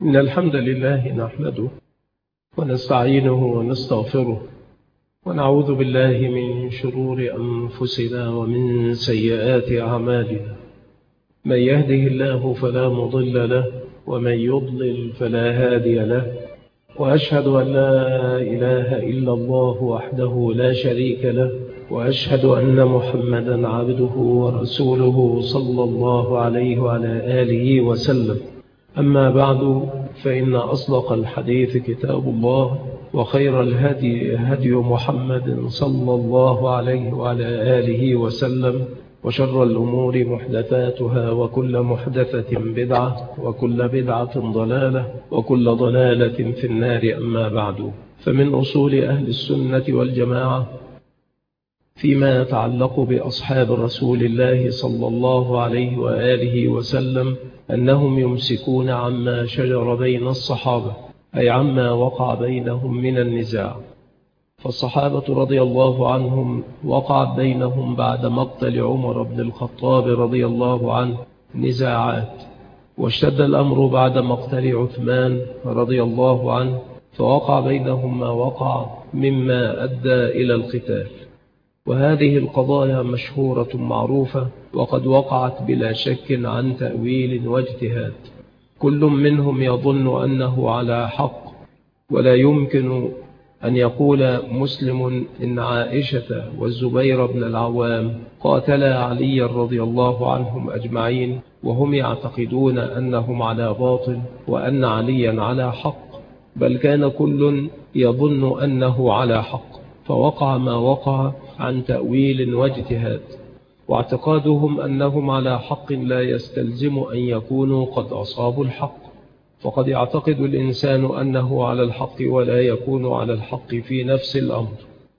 إن الحمد لله نحمده ونستعينه ونستغفره ونعوذ بالله من شرور أنفسنا ومن سيئات أعمالنا. من يهده الله فلا مضل له ومن يضلل فلا هادي له، وأشهد أن لا إله إلا الله وحده لا شريك له، وأشهد أن محمدا عبده ورسوله صلى الله عليه وعلى آله وسلم. أما بعد، فإن أصدق الحديث كتاب الله، وخير الهدي هدي محمد صلى الله عليه وعلى آله وسلم، وشر الأمور محدثاتها، وكل محدثة بدعة، وكل بدعة ضلالة، وكل ضلالة في النار. أما بعد، فمن أصول أهل السنة والجماعة فيما يتعلق بأصحاب رسول الله صلى الله عليه وآله وسلم أنهم يمسكون عما شجر بين الصحابة، أي عما وقع بينهم من النزاع. فالصحابة رضي الله عنهم وقع بينهم بعد مقتل عمر بن الخطاب رضي الله عنه نزاعات، واشتد الأمر بعد مقتل عثمان رضي الله عنه، فوقع بينهم ما وقع مما أدى إلى القتال. وهذه القضايا مشهورة معروفة، وقد وقعت بلا شك عن تأويل واجتهاد. كل منهم يظن أنه على حق، ولا يمكن أن يقول مسلم إن عائشة والزبير بن العوام قاتلا علي رضي الله عنهم أجمعين وهم يعتقدون أنهم على باطل وأن عليا على حق، بل كان كل يظن أنه على حق، فوقع ما وقع عن تأويل واجتهاد. واعتقادهم أنهم على حق لا يستلزم أن يكونوا قد أصابوا الحق، فقد يعتقد الإنسان أنه على الحق ولا يكون على الحق في نفس الأمر.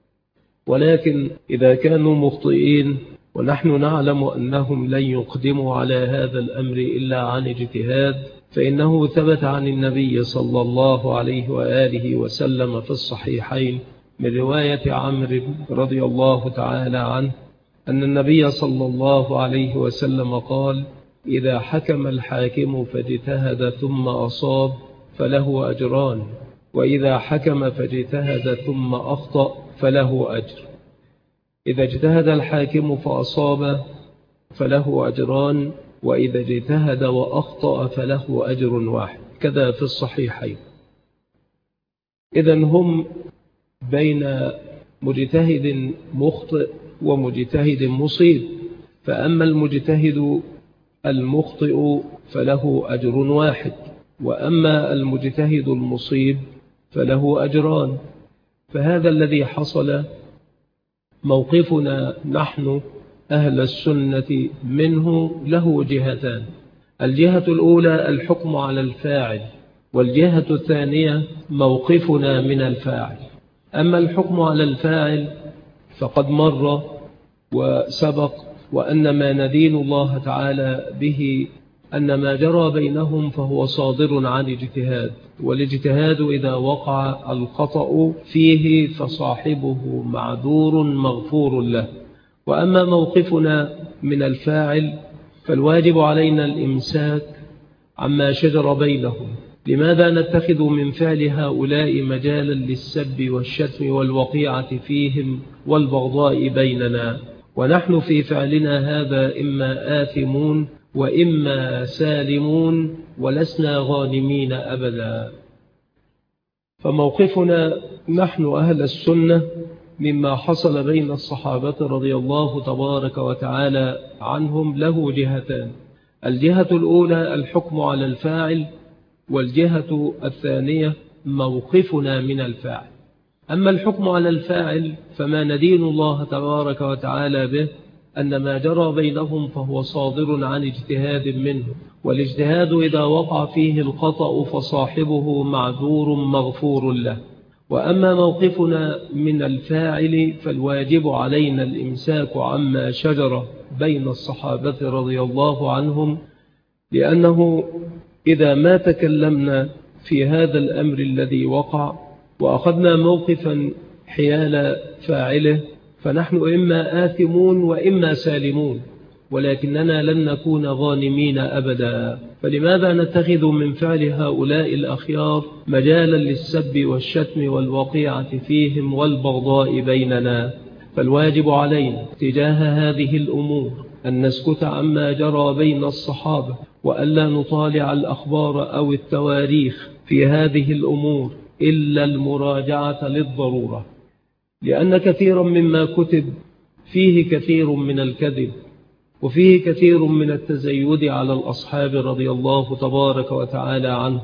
ولكن إذا كانوا مخطئين ونحن نعلم أنهم لن يقدموا على هذا الأمر إلا عن اجتهاد، فإنه ثبت عن النبي صلى الله عليه وآله وسلم في الصحيحين من رواية عمرو رضي الله تعالى عنه أن النبي صلى الله عليه وسلم قال: إذا حكم الحاكم فاجتهد ثم أصاب فله أجران، وإذا حكم فاجتهد ثم أخطأ فله أجر. إذا اجتهد الحاكم فأصاب فله أجران، وإذا اجتهد وأخطأ فله أجر واحد، كذا في الصحيحين. إذن هم بين مجتهد مخطئ ومجتهد مصيب، فأما المجتهد المخطئ فله أجر واحد، وأما المجتهد المصيب فله أجران. فهذا الذي حصل. موقفنا نحن أهل السنة منه له جهتان: الجهة الأولى الحكم على الفاعل، والجهة الثانية موقفنا من الفاعل. أما الحكم على الفاعل فقد مر وسبق، وأن ما ندين الله تعالى به أن ما جرى بينهم فهو صادر عن اجتهاد، والاجتهاد إذا وقع الخطأ فيه فصاحبه معذور مغفور له. وأما موقفنا من الفاعل فالواجب علينا الإمساك عما شجر بينهم. لماذا نتخذ من فعل هؤلاء مجالا للسب والشتم والوقيعة فيهم والبغضاء بيننا، ونحن في فعلنا هذا إما آثمون وإما سالمون، ولسنا غانمين أبدا. فموقفنا نحن أهل السنة مما حصل بين الصحابة رضي الله تبارك وتعالى عنهم له جهتان: الجهة الأولى الحكم على الفاعل، والجهة الثانية موقفنا من الفاعل. أما الحكم على الفاعل فما ندين الله تبارك وتعالى به أن ما جرى بينهم فهو صادر عن اجتهاد منه، والاجتهاد إذا وقع فيه الخطأ فصاحبه معذور مغفور له. وأما موقفنا من الفاعل فالواجب علينا الإمساك عما شجر بين الصحابة رضي الله عنهم، لأنه إذا ما تكلمنا في هذا الأمر الذي وقع وأخذنا موقفا حيال فاعله فنحن إما آثمون وإما سالمون، ولكننا لن نكون غانمين أبدا. فلماذا نتخذ من فعل هؤلاء الأخيار مجالا للسب والشتم والوقيعة فيهم والبغضاء بيننا؟ فالواجب علينا تجاه هذه الأمور أن نسكت عما جرى بين الصحابة، وألا نطالع الأخبار أو التواريخ في هذه الأمور إلا المراجعة للضرورة، لأن كثيرا مما كتب فيه كثير من الكذب، وفيه كثير من التزيد على الأصحاب رضي الله تبارك وتعالى عنهم.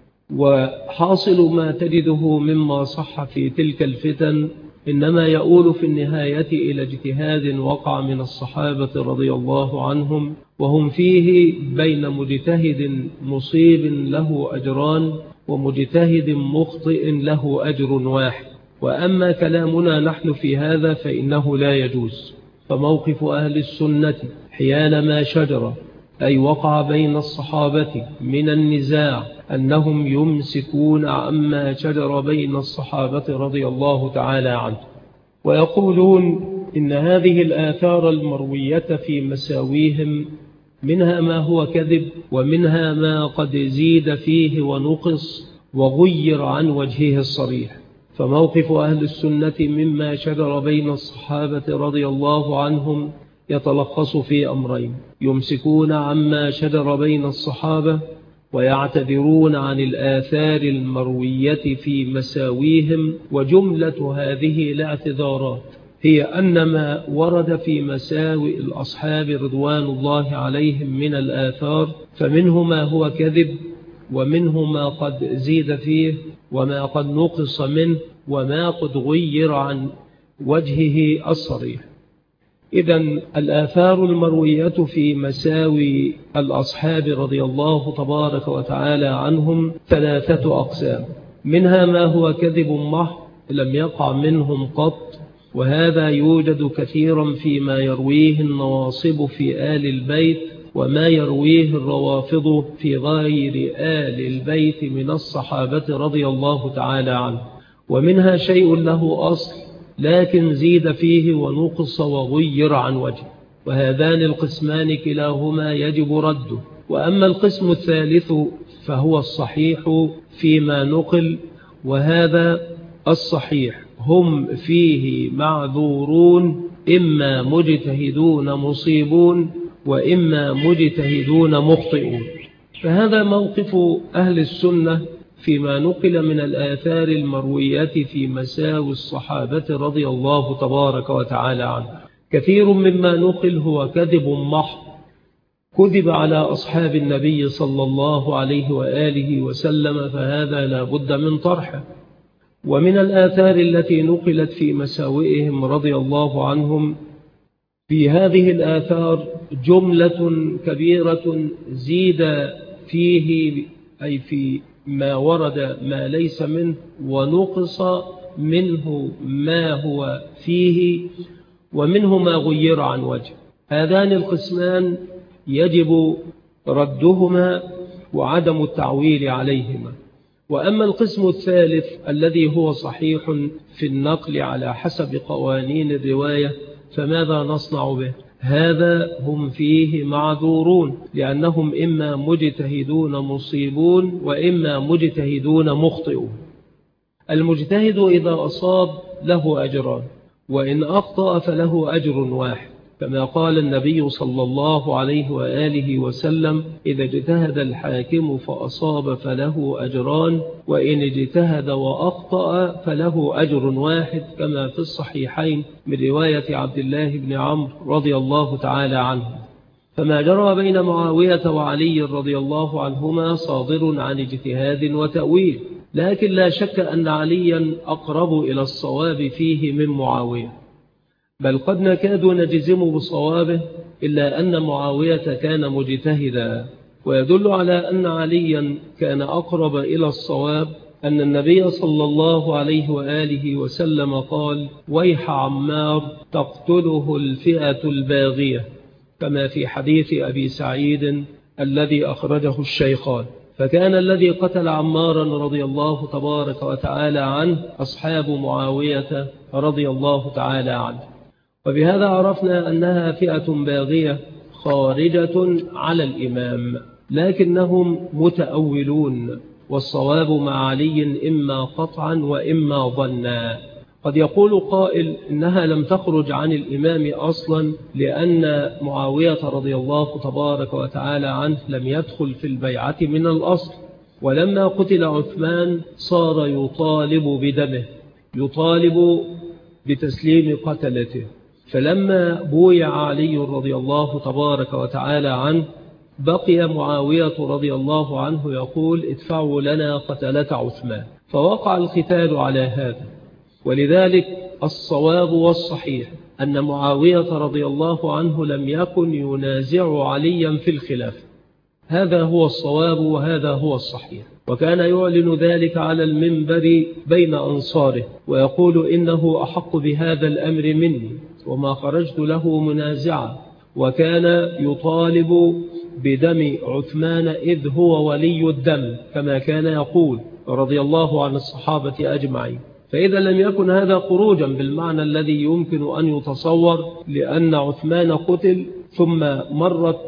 وحاصل ما تجده مما صح في تلك الفتن إنما يؤول في النهاية إلى اجتهاد وقع من الصحابة رضي الله عنهم، وهم فيه بين مجتهد مصيب له أجران ومجتهد مخطئ له أجر واحد. وأما كلامنا نحن في هذا فإنه لا يجوز. فموقف أهل السنة حيال شجر أي وقع بين الصحابة من النزاع أنهم يمسكون عما شجر بين الصحابة رضي الله تعالى عنه، ويقولون إن هذه الآثار المروية في مساويهم منها ما هو كذب، ومنها ما قد زيد فيه ونقص وغير عن وجهه الصريح. فموقف أهل السنة مما شجر بين الصحابة رضي الله عنهم يتلخص في أمرين: يمسكون عما شجر بين الصحابة، ويعتذرون عن الآثار المروية في مساويهم. وجملة هذه الاعتذارات هي أن ما ورد في مساوئ الأصحاب رضوان الله عليهم من الآثار فمنه ما هو كذب، ومنه ما قد زيد فيه، وما قد نقص منه، وما قد غير عن وجهه الصريح. إذن الآثار المروية في مساوي الأصحاب رضي الله تبارك وتعالى عنهم 3 أقسام: منها ما هو كذب محض لم يقع منهم قط، وهذا يوجد كثيرا فيما يرويه النواصب في آل البيت، وما يرويه الروافض في غير آل البيت من الصحابة رضي الله تعالى عنه. ومنها شيء له أصل لكن زيد فيه ونقص وغير عن وجه، وهذان القسمان كلاهما يجب رده. وأما القسم الثالث فهو الصحيح فيما نقل، وهذا الصحيح هم فيه معذورون، إما مجتهدون مصيبون، وإما مجتهدون مخطئون. فهذا موقف أهل السنة فيما نقل من الآثار المروية في مساوي الصحابة رضي الله تبارك وتعالى عنه. كثير مما نقل هو كذب محض، كذب على أصحاب النبي صلى الله عليه وآله وسلم، فهذا لا بد من طرحه. ومن الآثار التي نقلت في مساوئهم رضي الله عنهم، في هذه الآثار جملة كبيرة زيد فيه أي في ما ورد ما ليس منه، ونقص منه ما هو فيه، ومنه ما غير عن وجه. هذان القسمان يجب ردهما وعدم التعويل عليهما. وأما القسم الثالث الذي هو صحيح في النقل على حسب قوانين الرواية فماذا نصنع به؟ هذا هم فيه معذورون، لأنهم إما مجتهدون مصيبون، وإما مجتهدون مخطئون. المجتهد إذا أصاب له أجران، وإن أخطأ فله أجر واحد، كما قال النبي صلى الله عليه وآله وسلم: إذا اجتهد الحاكم فأصاب فله أجران، وإن اجتهد وأخطأ فله أجر واحد، كما في الصحيحين من رواية عبد الله بن عمرو رضي الله تعالى عنه. فما جرى بين معاوية وعلي رضي الله عنهما صادر عن اجتهاد وتأويل، لكن لا شك أن عليا أقرب إلى الصواب فيه من معاوية، بل قد نكاد نجزم بصوابه، إلا أن معاوية كان مجتهدا. ويدل على أن عليا كان أقرب إلى الصواب أن النبي صلى الله عليه وآله وسلم قال: ويح عمار تقتله الفئة الباغية، كما في حديث أبي سعيد الذي أخرجه الشيخان. فكان الذي قتل عمارا رضي الله تبارك وتعالى عنه أصحاب معاوية رضي الله تعالى عنه. وبهذا عرفنا أنها فئة باغية خارجة على الإمام، لكنهم متأولون، والصواب مع علي إما قطعا وإما ظنا. قد يقول قائل إنها لم تخرج عن الإمام أصلا، لأن معاوية رضي الله تبارك وتعالى عنه لم يدخل في البيعة من الأصل، ولما قتل عثمان صار يطالب بدمه، يطالب بتسليم قتلته. فلما بويع علي رضي الله تبارك وتعالى عنه بقي معاوية رضي الله عنه يقول ادفعوا لنا قتلة عثمان، فوقع القتال على هذا. ولذلك الصواب والصحيح أن معاوية رضي الله عنه لم يكن ينازع عليا في الخلافة، هذا هو الصواب وهذا هو الصحيح. وكان يعلن ذلك على المنبر بين أنصاره ويقول إنه أحق بهذا الأمر مني وما خرجت له منازعا، وكان يطالب بدم عثمان إذ هو ولي الدم كما كان يقول رضي الله عن الصحابة أجمعين. فإذا لم يكن هذا خروجا بالمعنى الذي يمكن أن يتصور، لأن عثمان قتل ثم مرت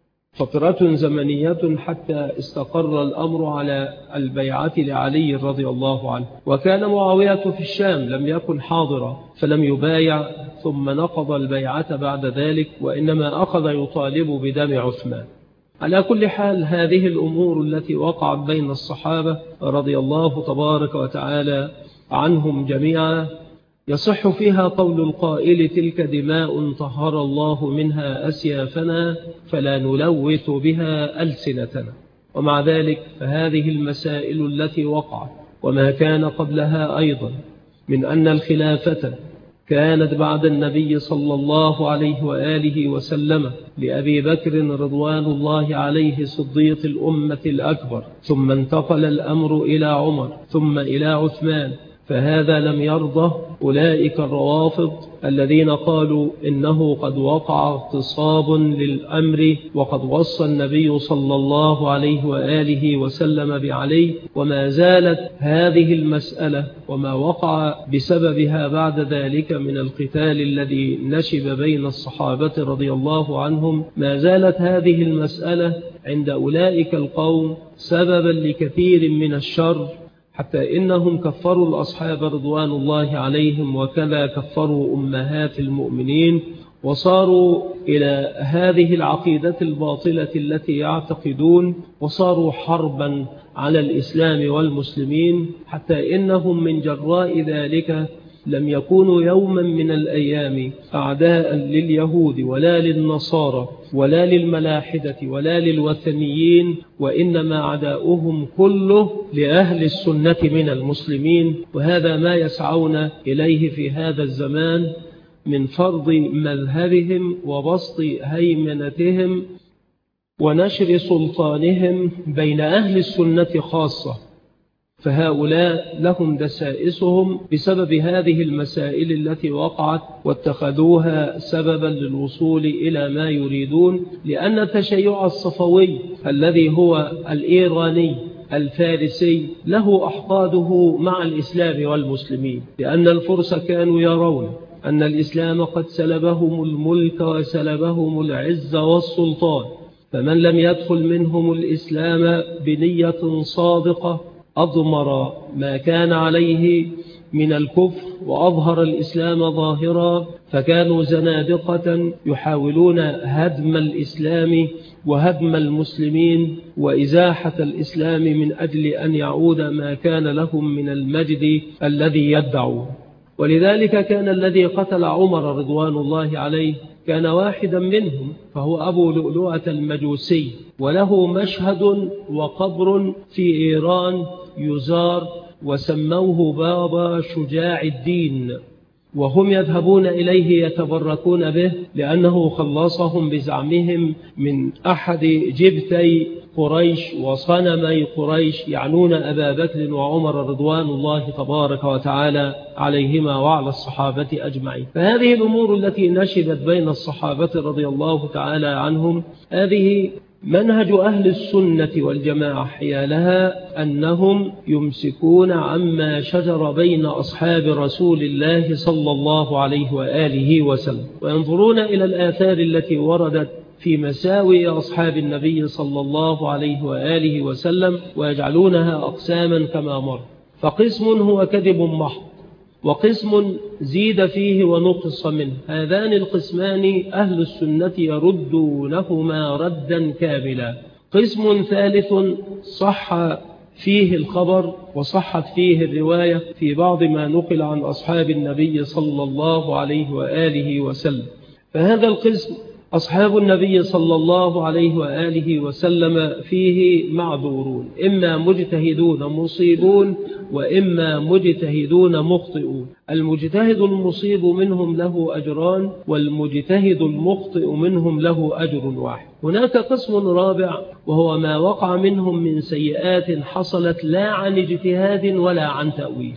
فترة زمنية حتى استقر الأمر على البيعة لعلي رضي الله عنه، وكان معاوية في الشام لم يكن حاضرا فلم يبايع، ثم نقض البيعة بعد ذلك، وإنما أخذ يطالب بدم عثمان. على كل حال هذه الأمور التي وقعت بين الصحابة رضي الله تبارك وتعالى عنهم جميعا يصح فيها قول القائل تلك دماء طهر الله منها أسيافنا فلا نلوث بها ألسنتنا. ومع ذلك فهذه المسائل التي وقعت وما كان قبلها أيضا من أن الخلافة كانت بعد النبي صلى الله عليه وآله وسلم لأبي بكر رضوان الله عليه صديق الأمة الأكبر، ثم انتقل الأمر إلى عمر ثم إلى عثمان، فهذا لم يرضه أولئك الروافض الذين قالوا إنه قد وقع اغتصاب للأمر وقد وصى النبي صلى الله عليه وآله وسلم بعلي. وما زالت هذه المسألة وما وقع بسببها بعد ذلك من القتال الذي نشب بين الصحابة رضي الله عنهم، ما زالت هذه المسألة عند أولئك القوم سببا لكثير من الشر، حتى إنهم كفروا الأصحاب رضوان الله عليهم، وكذا كفروا أمهات المؤمنين، وصاروا إلى هذه العقيدة الباطلة التي يعتقدون، وصاروا حربا على الإسلام والمسلمين، حتى إنهم من جراء ذلك لم يكونوا يوما من الأيام أعداء لليهود ولا للنصارى ولا للملاحدة ولا للوثنيين، وإنما عداؤهم كله لأهل السنة من المسلمين. وهذا ما يسعون إليه في هذا الزمان من فرض مذهبهم وبسط هيمنتهم ونشر سلطانهم بين أهل السنة خاصة. فهؤلاء لهم دسائسهم بسبب هذه المسائل التي وقعت واتخذوها سببا للوصول إلى ما يريدون، لأن التشيع الصفوي الذي هو الإيراني الفارسي له أحقاده مع الإسلام والمسلمين، لأن الفرس كانوا يرون أن الإسلام قد سلبهم الملك وسلبهم العز والسلطان، فمن لم يدخل منهم الإسلام بنية صادقة أضمر ما كان عليه من الكفر وأظهر الإسلام ظاهرا، فكانوا زنادقة يحاولون هدم الإسلام وهدم المسلمين وإزاحة الإسلام من أجل أن يعود ما كان لهم من المجد الذي يدعون. ولذلك كان الذي قتل عمر رضوان الله عليه كان واحدا منهم، فهو أبو لؤلؤة المجوسي، وله مشهد وقبر في إيران يزار، وسموه بابا شجاع الدين، وهم يذهبون إليه يتبركون به لأنه خلصهم بزعمهم من أحد جبتي قريش وصنمي قريش، يعنون أبا بكر وعمر رضوان الله تبارك وتعالى عليهما وعلى الصحابة أجمعين. فهذه الأمور التي نشبت بين الصحابة رضي الله تعالى عنهم هذه منهج أهل السنة والجماعة حيالها أنهم يمسكون عما شجر بين أصحاب رسول الله صلى الله عليه وآله وسلم، وينظرون إلى الآثار التي وردت في مساوئ أصحاب النبي صلى الله عليه وآله وسلم ويجعلونها أقساما كما مر. فقسم هو كذب محض، وقسم زيد فيه ونقص منه. هذان القسمان أهل السنة يردونهما ردا كاملا. قسم ثالث صح فيه الخبر وصحت فيه الرواية في بعض ما نقل عن أصحاب النبي صلى الله عليه وآله وسلم. فهذا القسم أصحاب النبي صلى الله عليه وآله وسلم فيه معذورون، إما مجتهدون مصيبون وإما مجتهدون مخطئون. المجتهد المصيب منهم له أجران، والمجتهد المخطئ منهم له أجر واحد. هناك قسم رابع وهو ما وقع منهم من سيئات حصلت لا عن اجتهاد ولا عن تأويل،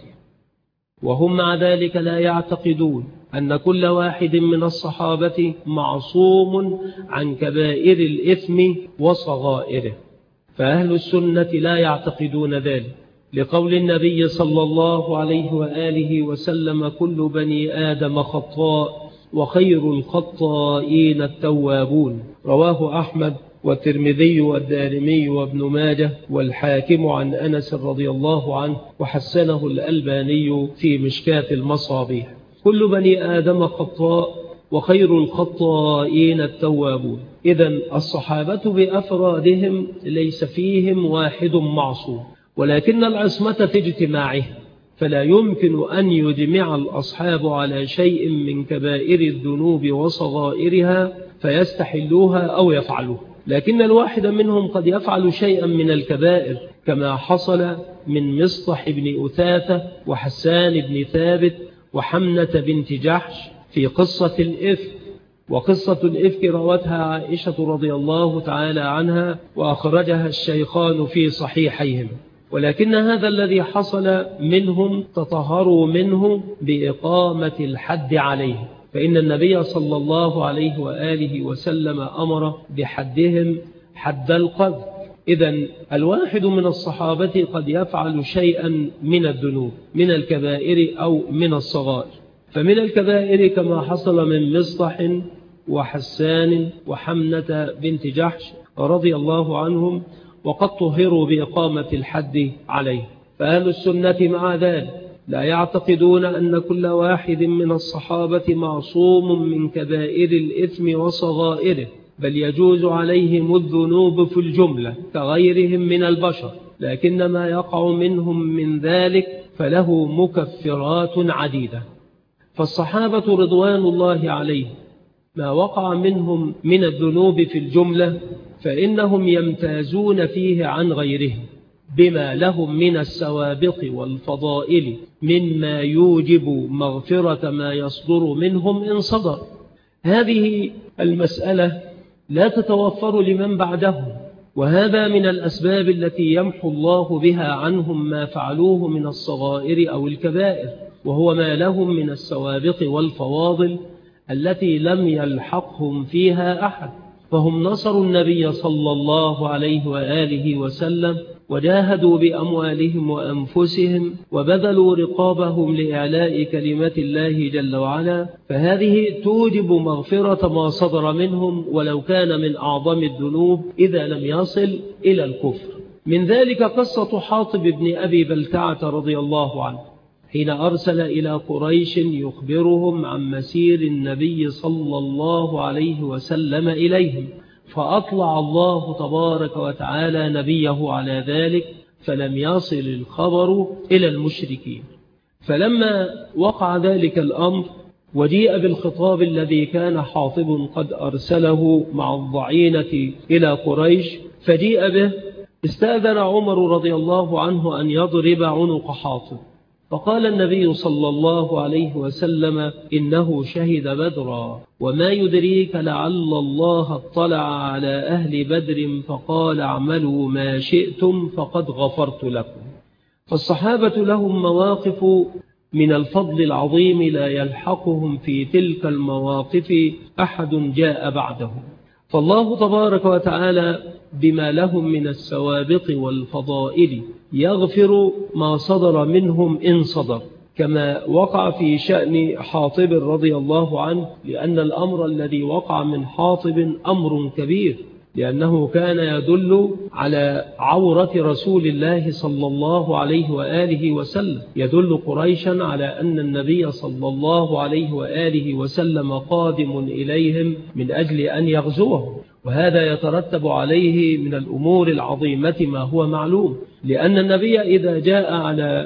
وهم مع ذلك لا يعتقدون أن كل واحد من الصحابة معصوم عن كبائر الإثم وصغائره. فأهل السنة لا يعتقدون ذلك، لقول النبي صلى الله عليه وآله وسلم: كل بني آدم خطاء وخير الخطائين التوابون. رواه أحمد والترمذي والدارمي وابن ماجه والحاكم عن أنس رضي الله عنه، وحسنه الألباني في مشكاة المصابيح. كل بني آدم خطاء وخير الخطائين التوابون. إذن الصحابة بأفرادهم ليس فيهم واحد معصوم، ولكن العصمة في اجتماعهم، فلا يمكن أن يجمع الأصحاب على شيء من كبائر الذنوب وصغائرها فيستحلوها أو يفعلوها، لكن الواحد منهم قد يفعل شيئا من الكبائر، كما حصل من مصطح بن أثاثة وحسان بن ثابت وحمنة بنت جحش في قصة الإفك. وقصة الإفك روتها عائشة رضي الله تعالى عنها وأخرجها الشيخان في صحيحيهم. ولكن هذا الذي حصل منهم تطهروا منه بإقامة الحد عليه، فإن النبي صلى الله عليه وآله وسلم أمر بحدهم حد القذف. إذن الواحد من الصحابة قد يفعل شيئا من الذنوب من الكبائر أو من الصغائر. فمن الكبائر كما حصل من مصطح وحسان وحمنة بنت جحش رضي الله عنهم، وقد طهروا بإقامة الحد عليه. فأهل السنة مع ذلك لا يعتقدون أن كل واحد من الصحابة معصوم من كبائر الإثم وصغائره، بل يجوز عليهم الذنوب في الجملة كغيرهم من البشر، لكن ما يقع منهم من ذلك فله مكفرات عديدة. فالصحابة رضوان الله عليهم ما وقع منهم من الذنوب في الجملة فإنهم يمتازون فيه عن غيرهم بما لهم من السوابق والفضائل مما يوجب مغفرة ما يصدر منهم إن صدر. هذه المسألة لا تتوفر لمن بعدهم، وهذا من الأسباب التي يمحو الله بها عنهم ما فعلوه من الصغائر أو الكبائر، وهو ما لهم من السوابق والفواضل التي لم يلحقهم فيها أحد. فهم نصروا النبي صلى الله عليه وآله وسلم، وجاهدوا بأموالهم وأنفسهم، وبذلوا رقابهم لإعلاء كلمة الله جل وعلا، فهذه توجب مغفرة ما صدر منهم ولو كان من أعظم الذنوب إذا لم يصل إلى الكفر. من ذلك قصة حاطب بن أبي بلتعة رضي الله عنه حين أرسل إلى قريش يخبرهم عن مسير النبي صلى الله عليه وسلم إليهم، فأطلع الله تبارك وتعالى نبيه على ذلك، فلم يصل الخبر إلى المشركين. فلما وقع ذلك الأمر وجيء بالخطاب الذي كان حاطب قد أرسله مع الضعينة إلى قريش فجيء به، استأذن عمر رضي الله عنه أن يضرب عنق حاطب، فقال النبي صلى الله عليه وسلم: إنه شهد بدرا، وما يدريك لعل الله اطلع على أهل بدر فقال اعملوا ما شئتم فقد غفرت لكم. فالصحابة لهم مواقف من الفضل العظيم لا يلحقهم في تلك المواقف أحد جاء بعدهم. فالله تبارك وتعالى بما لهم من السوابق والفضائل يغفر ما صدر منهم إن صدر، كما وقع في شأن حاطب رضي الله عنه، لأن الأمر الذي وقع من حاطب أمر كبير، لأنه كان يدل على عورة رسول الله صلى الله عليه وآله وسلم، يدل قريشا على أن النبي صلى الله عليه وآله وسلم قادم إليهم من أجل أن يغزوهم، وهذا يترتب عليه من الأمور العظيمة ما هو معلوم، لأن النبي إذا جاء على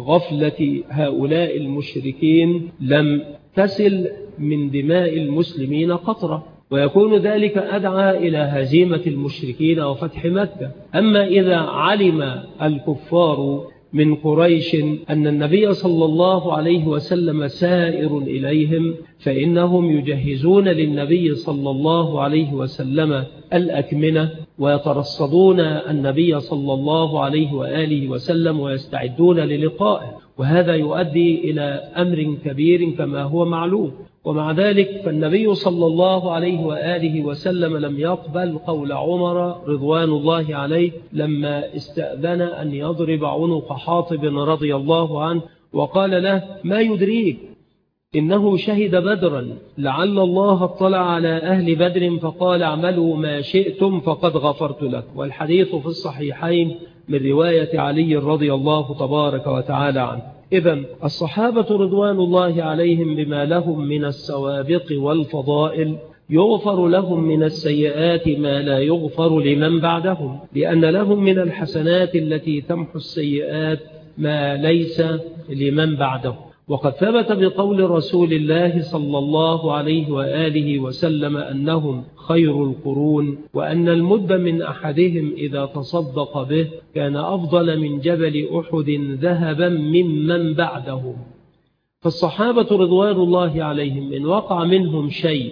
غفلة هؤلاء المشركين لم تسل من دماء المسلمين قطرة، ويكون ذلك أدعى إلى هزيمة المشركين وفتح مكة. أما إذا علم الكفار من قريش أن النبي صلى الله عليه وسلم سائر إليهم، فإنهم يجهزون للنبي صلى الله عليه وسلم الأكمنة، ويترصدون النبي صلى الله عليه وآله وسلم ويستعدون للقائه، وهذا يؤدي إلى أمر كبير كما هو معلوم. ومع ذلك فالنبي صلى الله عليه وآله وسلم لم يقبل قول عمر رضوان الله عليه لما استأذن أن يضرب عنق حاطب رضي الله عنه، وقال له: ما يدريك إنه شهد بدرا، لعل الله اطلع على أهل بدر فقال: اعملوا ما شئتم فقد غفرت لك. والحديث في الصحيحين من رواية علي رضي الله تبارك وتعالى عنه. إذن الصحابة رضوان الله عليهم بما لهم من السوابق والفضائل يغفر لهم من السيئات ما لا يغفر لمن بعدهم، لأن لهم من الحسنات التي تمحو السيئات ما ليس لمن بعدهم. وقد ثبت بقول رسول الله صلى الله عليه وآله وسلم أنهم خير القرون، وأن المد من أحدهم إذا تصدق به كان أفضل من جبل أحد ذهبا ممن بعدهم. فالصحابة رضوان الله عليهم إن وقع منهم شيء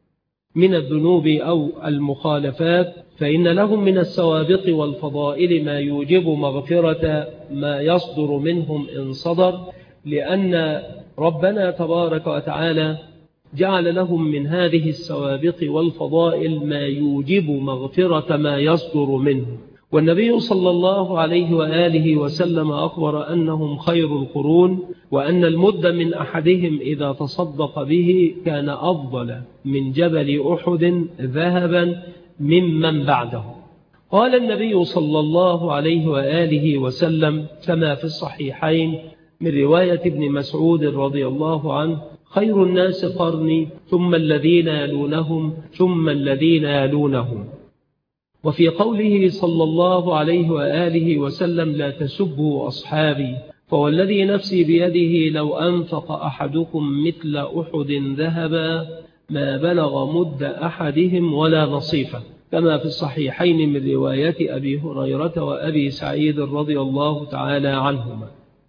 من الذنوب أو المخالفات فإن لهم من السوابق والفضائل ما يوجب مغفرة ما يصدر منهم إن صدر، لأن ربنا تبارك وتعالى جعل لهم من هذه السوابق والفضائل ما يوجب مغفرة ما يصدر منه. والنبي صلى الله عليه وآله وسلم أخبر أنهم خير القرون، وأن المد من أحدهم إذا تصدق به كان أفضل من جبل أحد ذهبا ممن بعده. قال النبي صلى الله عليه وآله وسلم كما في الصحيحين من رواية ابن مسعود رضي الله عنه: خير الناس قرني ثم الذين يلونهم ثم الذين يلونهم. وفي قوله صلى الله عليه وآله وسلم: لا تسبوا أصحابي فوالذي نفسي بيده لو أنفق أحدكم مثل أحد ذهبا ما بلغ مد أحدهم ولا نصيفه، كما في الصحيحين من رواية أبي هريرة وأبي سعيد رضي الله تعالى عنهما.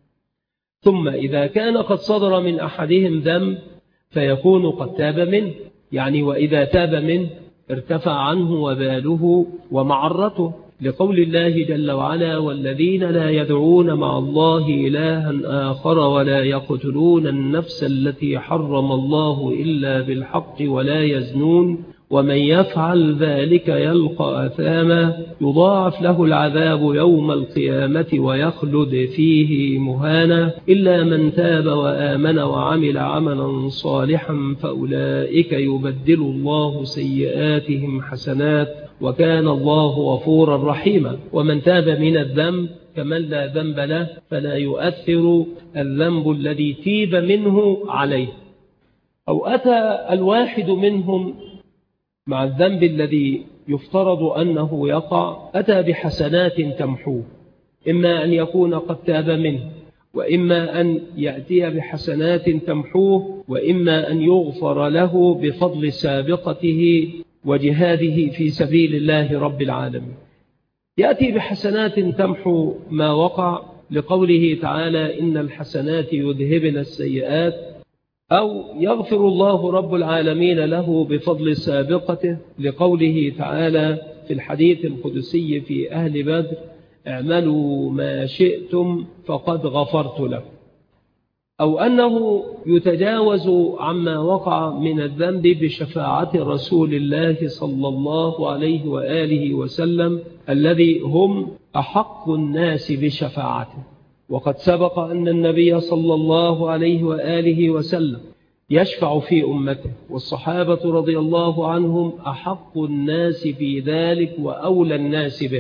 ثم إذا كان قد صدر من أحدهم ذنب فيكون قد تاب منه، يعني وإذا تاب منه ارتفع عنه وباله ومعرته، لقول الله جل وعلا: والذين لا يدعون مع الله إلها آخر ولا يقتلون النفس التي حرم الله إلا بالحق ولا يزنون ومن يفعل ذلك يلقى أثاما يضاعف له العذاب يوم القيامة ويخلد فيه مهانا إلا من تاب وآمن وعمل عملا صالحا فأولئك يبدل الله سيئاتهم حسنات وكان الله غفورا رحيما. ومن تاب من الذنب كمن لا ذنب له فلا يؤثر الذنب الذي تيب منه عليه. أو أتى الواحد منهم مع الذنب الذي يفترض أنه يقع أتى بحسنات تمحوه، إما أن يكون قد تاب منه، وإما أن يأتي بحسنات تمحوه، وإما أن يغفر له بفضل سابقته وجهاده في سبيل الله رب العالمين. يأتي بحسنات تمحو ما وقع لقوله تعالى: إن الحسنات يذهبن السيئات، أو يغفر الله رب العالمين له بفضل سابقته لقوله تعالى في الحديث القدسي في أهل بدر: اعملوا ما شئتم فقد غفرت لكم. أو أنه يتجاوز عما وقع من الذنب بشفاعة رسول الله صلى الله عليه وآله وسلم الذي هم أحق الناس بشفاعته. وقد سبق أن النبي صلى الله عليه وآله وسلم يشفع في أمته، والصحابة رضي الله عنهم أحق الناس في ذلك وأولى الناس به.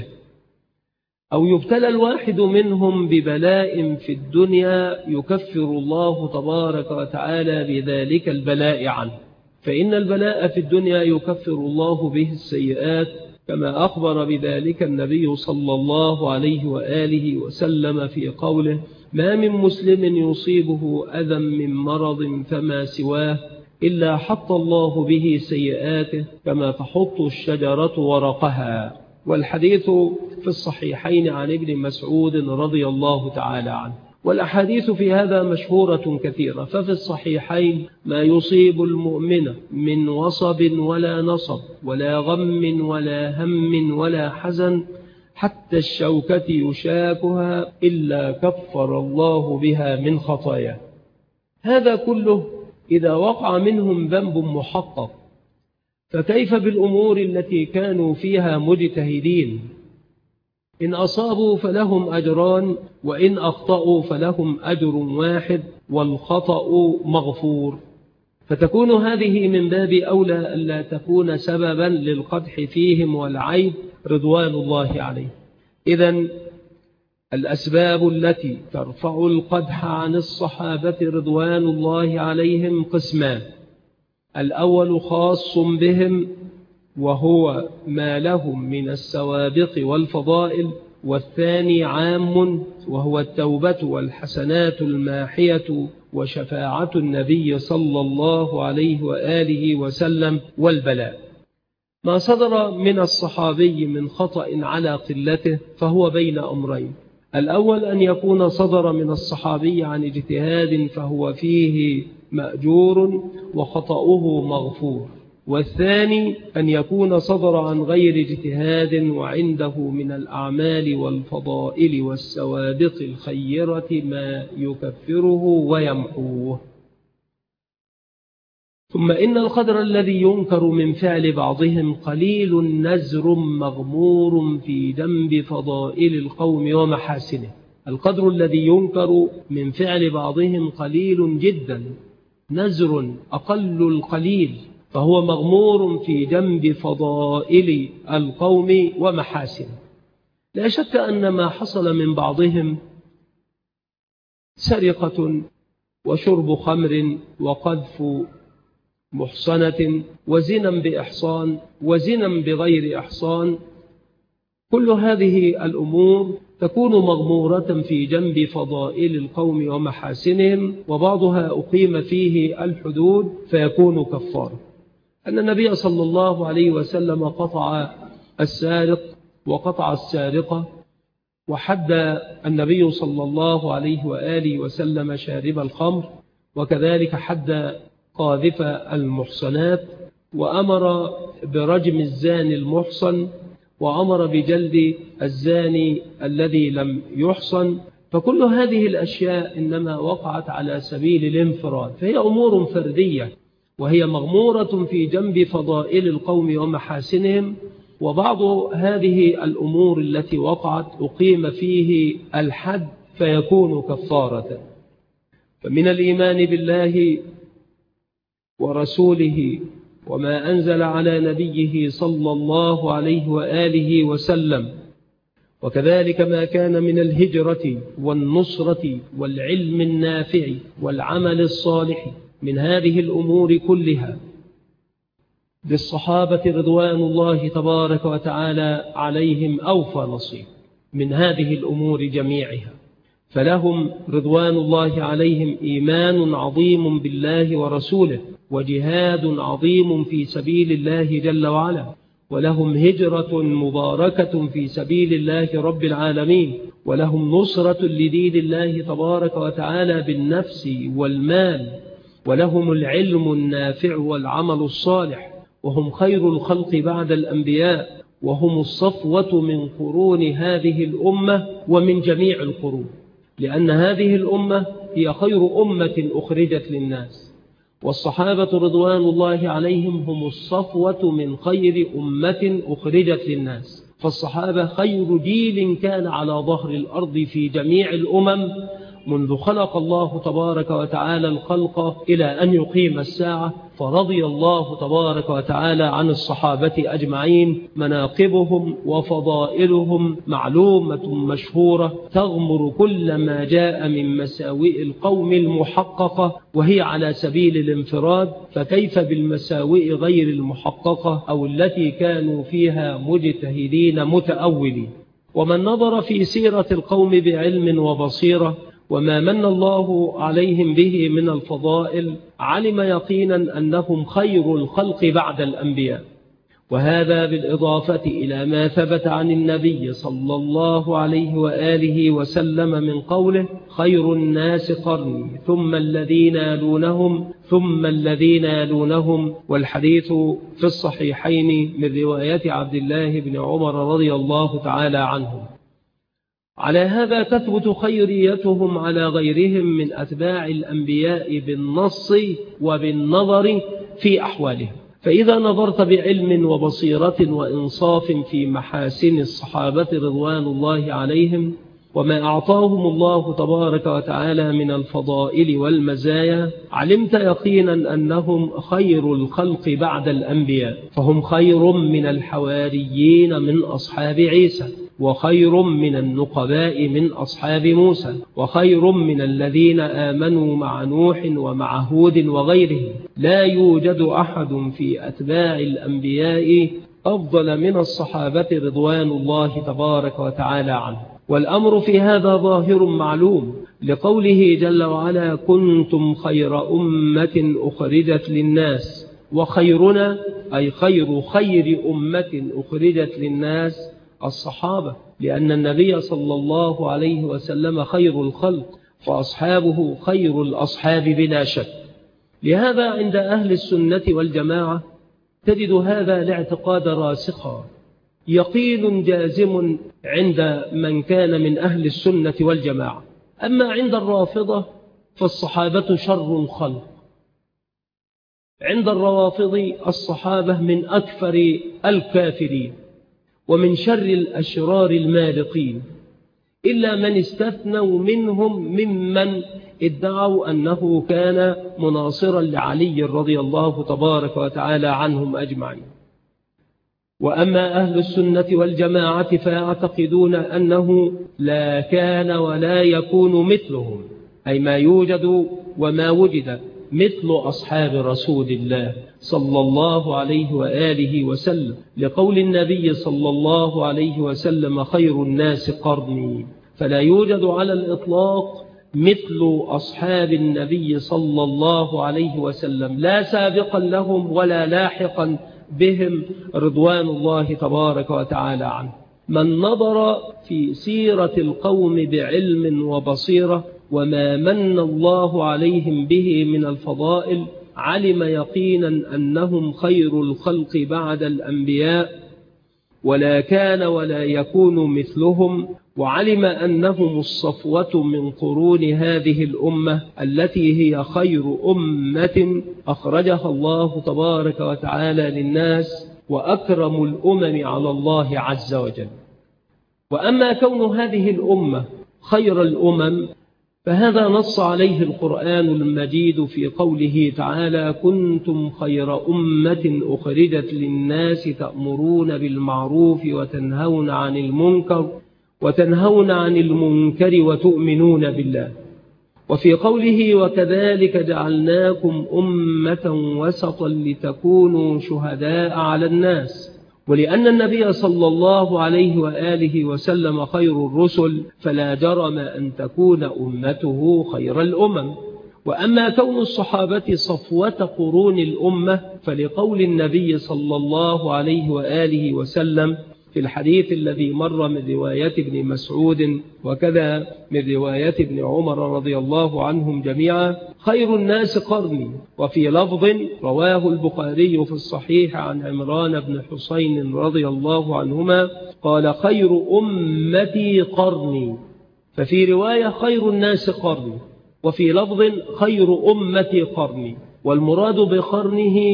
أو يبتلى الواحد منهم ببلاء في الدنيا يكفر الله تبارك وتعالى بذلك البلاء عنه، فإن البلاء في الدنيا يكفر الله به السيئات، كما أخبر بذلك النبي صلى الله عليه وآله وسلم في قوله: ما من مسلم يصيبه أذى من مرض فما سواه إلا حط الله به سيئاته كما تحط الشجرة ورقها. والحديث في الصحيحين عن ابن مسعود رضي الله تعالى عنه. والأحاديث في هذا مشهورة كثيرة، ففي الصحيحين: ما يصيب المؤمن من وصب ولا نصب ولا غم ولا هم ولا حزن حتى الشوكة يشاكها إلا كفر الله بها من خطاياه. هذا كله إذا وقع منهم ذنب محقق، فكيف بالأمور التي كانوا فيها مجتهدين؟ إن أصابوا فلهم أجران، وإن أخطأوا فلهم أجر واحد، والخطأ مغفور. فتكون هذه من باب أولى ألا تكون سببا للقدح فيهم والعيب رضوان الله عليه. إذن الأسباب التي ترفع القدح عن الصحابة رضوان الله عليهم قسمان: الأول خاص بهم وهو ما لهم من السوابق والفضائل، والثاني عام وهو التوبة والحسنات الماحية وشفاعة النبي صلى الله عليه وآله وسلم والبلاء. ما صدر من الصحابي من خطأ على قلته فهو بين أمرين: الأول أن يكون صدر من الصحابي عن اجتهاد فهو فيه مأجور وخطأه مغفور، والثاني أن يكون صدر عن غير اجتهاد وعنده من الأعمال والفضائل والسوابق الخيرة ما يكفره ويمحوه. ثم إن القدر الذي ينكر من فعل بعضهم قليل نزر مغمور في جنب فضائل القوم ومحاسنه. القدر الذي ينكر من فعل بعضهم قليل جدا، نزر أقل القليل، فهو مغمور في جنب فضائل القوم ومحاسنه. لا شك أن ما حصل من بعضهم سرقة وشرب خمر وقذف محصنة وزنا بإحصان وزنا بغير إحصان، كل هذه الأمور تكون مغمورة في جنب فضائل القوم ومحاسنهم، وبعضها أقيم فيه الحدود فيكون كفارة. أن النبي صلى الله عليه وسلم قطع السارق وقطع السارقة، وحد النبي صلى الله عليه وآله وسلم شارب الخمر، وكذلك حد قاذف المحصنات، وأمر برجم الزاني المحصن، وأمر بجلد الزاني الذي لم يحصن. فكل هذه الأشياء إنما وقعت على سبيل الانفراد، فهي أمور فردية وهي مغمورة في جنب فضائل القوم ومحاسنهم. وبعض هذه الأمور التي وقعت أقيم فيه الحد فيكون كفارة. فمن الإيمان بالله ورسوله وما أنزل على نبيه صلى الله عليه وآله وسلم، وكذلك ما كان من الهجرة والنصرة والعلم النافع والعمل الصالح، من هذه الأمور كلها للصحابة رضوان الله تبارك وتعالى عليهم أوفى نصيب من هذه الأمور جميعها، فلهم رضوان الله عليهم إيمان عظيم بالله ورسوله، وجهاد عظيم في سبيل الله جل وعلا، ولهم هجرة مباركة في سبيل الله رب العالمين، ولهم نصرة لدين الله تبارك وتعالى بالنفس والمال، ولهم العلم النافع والعمل الصالح، وهم خير الخلق بعد الأنبياء، وهم الصفوة من قرون هذه الأمة ومن جميع القرون، لأن هذه الأمة هي خير أمة أخرجت للناس، والصحابة رضوان الله عليهم هم الصفوة من خير أمة أخرجت للناس. فالصحابة خير جيل كان على ظهر الأرض في جميع الأمم منذ خلق الله تبارك وتعالى الخلق إلى أن يقيم الساعة، فرضي الله تبارك وتعالى عن الصحابة أجمعين. مناقبهم وفضائلهم معلومة مشهورة تغمر كل ما جاء من مساوئ القوم المحققة، وهي على سبيل الانفراد، فكيف بالمساوئ غير المحققة أو التي كانوا فيها مجتهدين متأولين؟ ومن نظر في سيرة القوم بعلم وبصيرة وما من الله عليهم به من الفضائل علم يقينا أنهم خير الخلق بعد الأنبياء، وهذا بالإضافة إلى ما ثبت عن النبي صلى الله عليه وآله وسلم من قوله: خير الناس قرني ثم الذين يلونهم ثم الذين يلونهم، والحديث في الصحيحين من رواية عبد الله بن عمر رضي الله تعالى عنهم. على هذا تثبت خيريتهم على غيرهم من أتباع الأنبياء بالنص وبالنظر في أحوالهم. فإذا نظرت بعلم وبصيرة وإنصاف في محاسن الصحابة رضوان الله عليهم وما أعطاهم الله تبارك وتعالى من الفضائل والمزايا، علمت يقينا أنهم خير الخلق بعد الأنبياء، فهم خير من الحواريين من أصحاب عيسى، وخير من النقباء من أصحاب موسى، وخير من الذين آمنوا مع نوح ومع هود وغيرهم. لا يوجد أحد في أتباع الأنبياء أفضل من الصحابة رضوان الله تبارك وتعالى عنه، والأمر في هذا ظاهر معلوم لقوله جل وعلا: كنتم خير أمة أخرجت للناس. وخيرنا أي خير أمة أخرجت للناس الصحابة، لأن النبي صلى الله عليه وسلم خير الخلق، فأصحابه خير الأصحاب بلا شك. لهذا عند أهل السنة والجماعة تجد هذا الاعتقاد راسخا، يقين جازم عند من كان من أهل السنة والجماعة. أما عند الرافضة فالصحابة شر الخلق. عند الروافض الصحابة من أكثر الكافرين ومن شر الأشرار المالقين، إلا من استثنوا منهم ممن ادعوا أنه كان مناصرا لعلي رضي الله تبارك وتعالى عنهم أجمعين. وأما أهل السنة والجماعة فيعتقدون أنه لا كان ولا يكون مثلهم، أي ما يوجد وما وجد مثل أصحاب رسول الله صلى الله عليه وآله وسلم، لقول النبي صلى الله عليه وسلم: خير الناس قرني. فلا يوجد على الإطلاق مثل أصحاب النبي صلى الله عليه وسلم، لا سابقا لهم ولا لاحقا بهم رضوان الله تبارك وتعالى عنه. من نظر في سيرة القوم بعلم وبصيرة وما من الله عليهم به من الفضائل علم يقينا أنهم خير الخلق بعد الأنبياء، ولا كان ولا يكون مثلهم، وعلم أنهم الصفوة من قرون هذه الأمة التي هي خير أمة أخرجها الله تبارك وتعالى للناس، وأكرم الأمم على الله عز وجل. وأما كون هذه الأمة خير الأمم فهذا نص عليه القرآن المجيد في قوله تعالى: كنتم خير أمة أخرجت للناس تأمرون بالمعروف وتنهون عن المنكر وتؤمنون بالله. وفي قوله: وكذلك جعلناكم أمة وسطا لتكونوا شهداء على الناس. ولأن النبي صلى الله عليه وآله وسلم خير الرسل فلا جرم أن تكون أمته خير الأمم. وأما كون الصحابة صفوة قرون الأمة فلقول النبي صلى الله عليه وآله وسلم في الحديث الذي مر من رواية ابن مسعود وكذا من رواية ابن عمر رضي الله عنهم جميعا: خير الناس قرني. وفي لفظ رواه البخاري في الصحيح عن عمران بن حسين رضي الله عنهما قال: خير أمتي قرني. ففي رواية: خير الناس قرني، وفي لفظ: خير أمتي قرني. والمراد بقرنه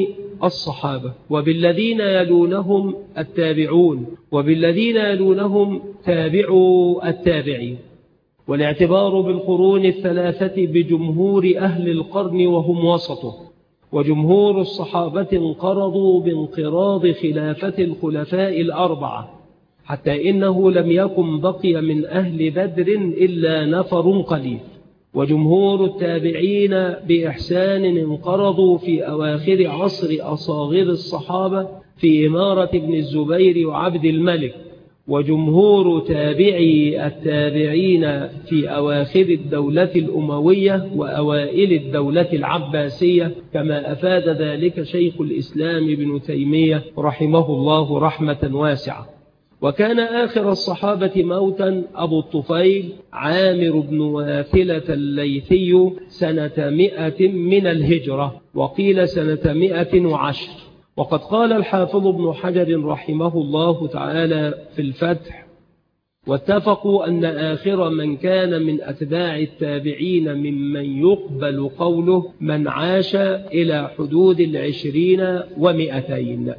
الصحابة، وبالذين يلونهم التابعون، وبالذين يلونهم تابعوا التابعين. والاعتبار بالقرون الثلاثة بجمهور أهل القرن وهم وسطه، وجمهور الصحابة انقرضوا بانقراض خلافة الخلفاء الأربعة، حتى إنه لم يكن بقي من أهل بدر إلا نفر قليل. وجمهور التابعين بإحسان انقرضوا في أواخر عصر أصاغر الصحابة في إمارة ابن الزبير وعبد الملك، وجمهور تابعي التابعين في أواخر الدولة الأموية وأوائل الدولة العباسية، كما أفاد ذلك شيخ الإسلام ابن تيمية رحمه الله رحمة واسعة. وكان آخر الصحابة موتا أبو الطفيل عامر بن واثلة الليثي سنة 100 من الهجرة، وقيل سنة 110. وقد قال الحافظ ابن حجر رحمه الله تعالى في الفتح: واتفقوا أن آخر من كان من أتباع التابعين ممن يقبل قوله من عاش إلى حدود 20 و200.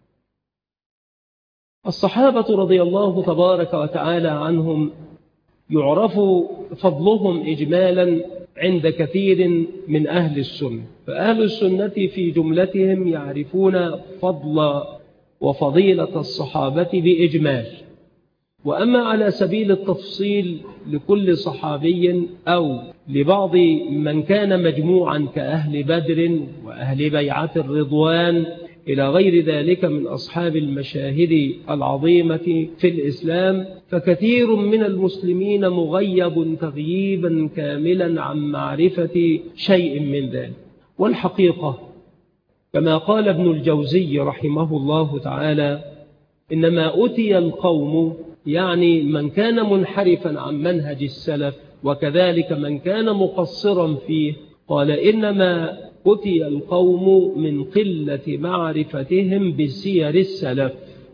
الصحابة رضي الله تبارك وتعالى عنهم يعرف فضلهم إجمالا عند كثير من أهل السنة، فأهل السنة في جملتهم يعرفون فضل وفضيلة الصحابة بإجمال. وأما على سبيل التفصيل لكل صحابي أو لبعض من كان مجموعا كأهل بدر وأهل بيعة الرضوان إلى غير ذلك من أصحاب المشاهد العظيمة في الإسلام، فكثير من المسلمين مغيب تغييبا كاملا عن معرفة شيء من ذلك. والحقيقة كما قال ابن الجوزي رحمه الله تعالى: إنما أتي القوم، يعني من كان منحرفا عن منهج السلف وكذلك من كان مقصرا فيه، قال إنما أتي القوم من قلة معرفتهم بسير السلف.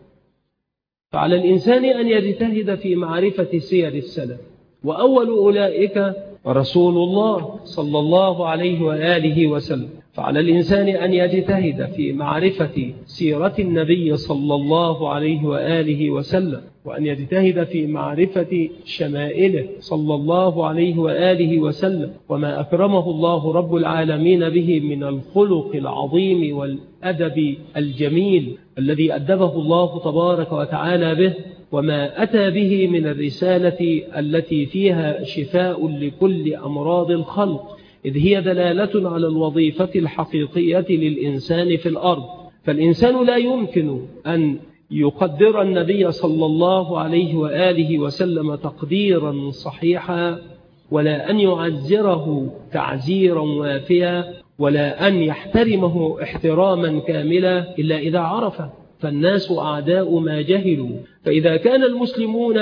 فعلى الإنسان أن يجتهد في معرفة سير السلف، وأول أولئك رسول الله صلى الله عليه وآله وسلم. فعلى الإنسان أن يجتهد في معرفة سيرة النبي صلى الله عليه وآله وسلم، وأن يجتهد في معرفة شمائله صلى الله عليه وآله وسلم، وما أكرمه الله رب العالمين به من الخلق العظيم والأدب الجميل الذي أدبه الله تبارك وتعالى به، وما أتى به من الرسالة التي فيها شفاء لكل أمراض الخلق، إذ هي دلالة على الوظيفة الحقيقية للإنسان في الأرض. فالإنسان لا يمكن أن يقدر النبي صلى الله عليه وآله وسلم تقديرا صحيحا، ولا أن يعزره تعزيرا وافيا، ولا أن يحترمه احتراما كاملا إلا إذا عرفه. فالناس أعداء ما جهلوا. فإذا كان المسلمون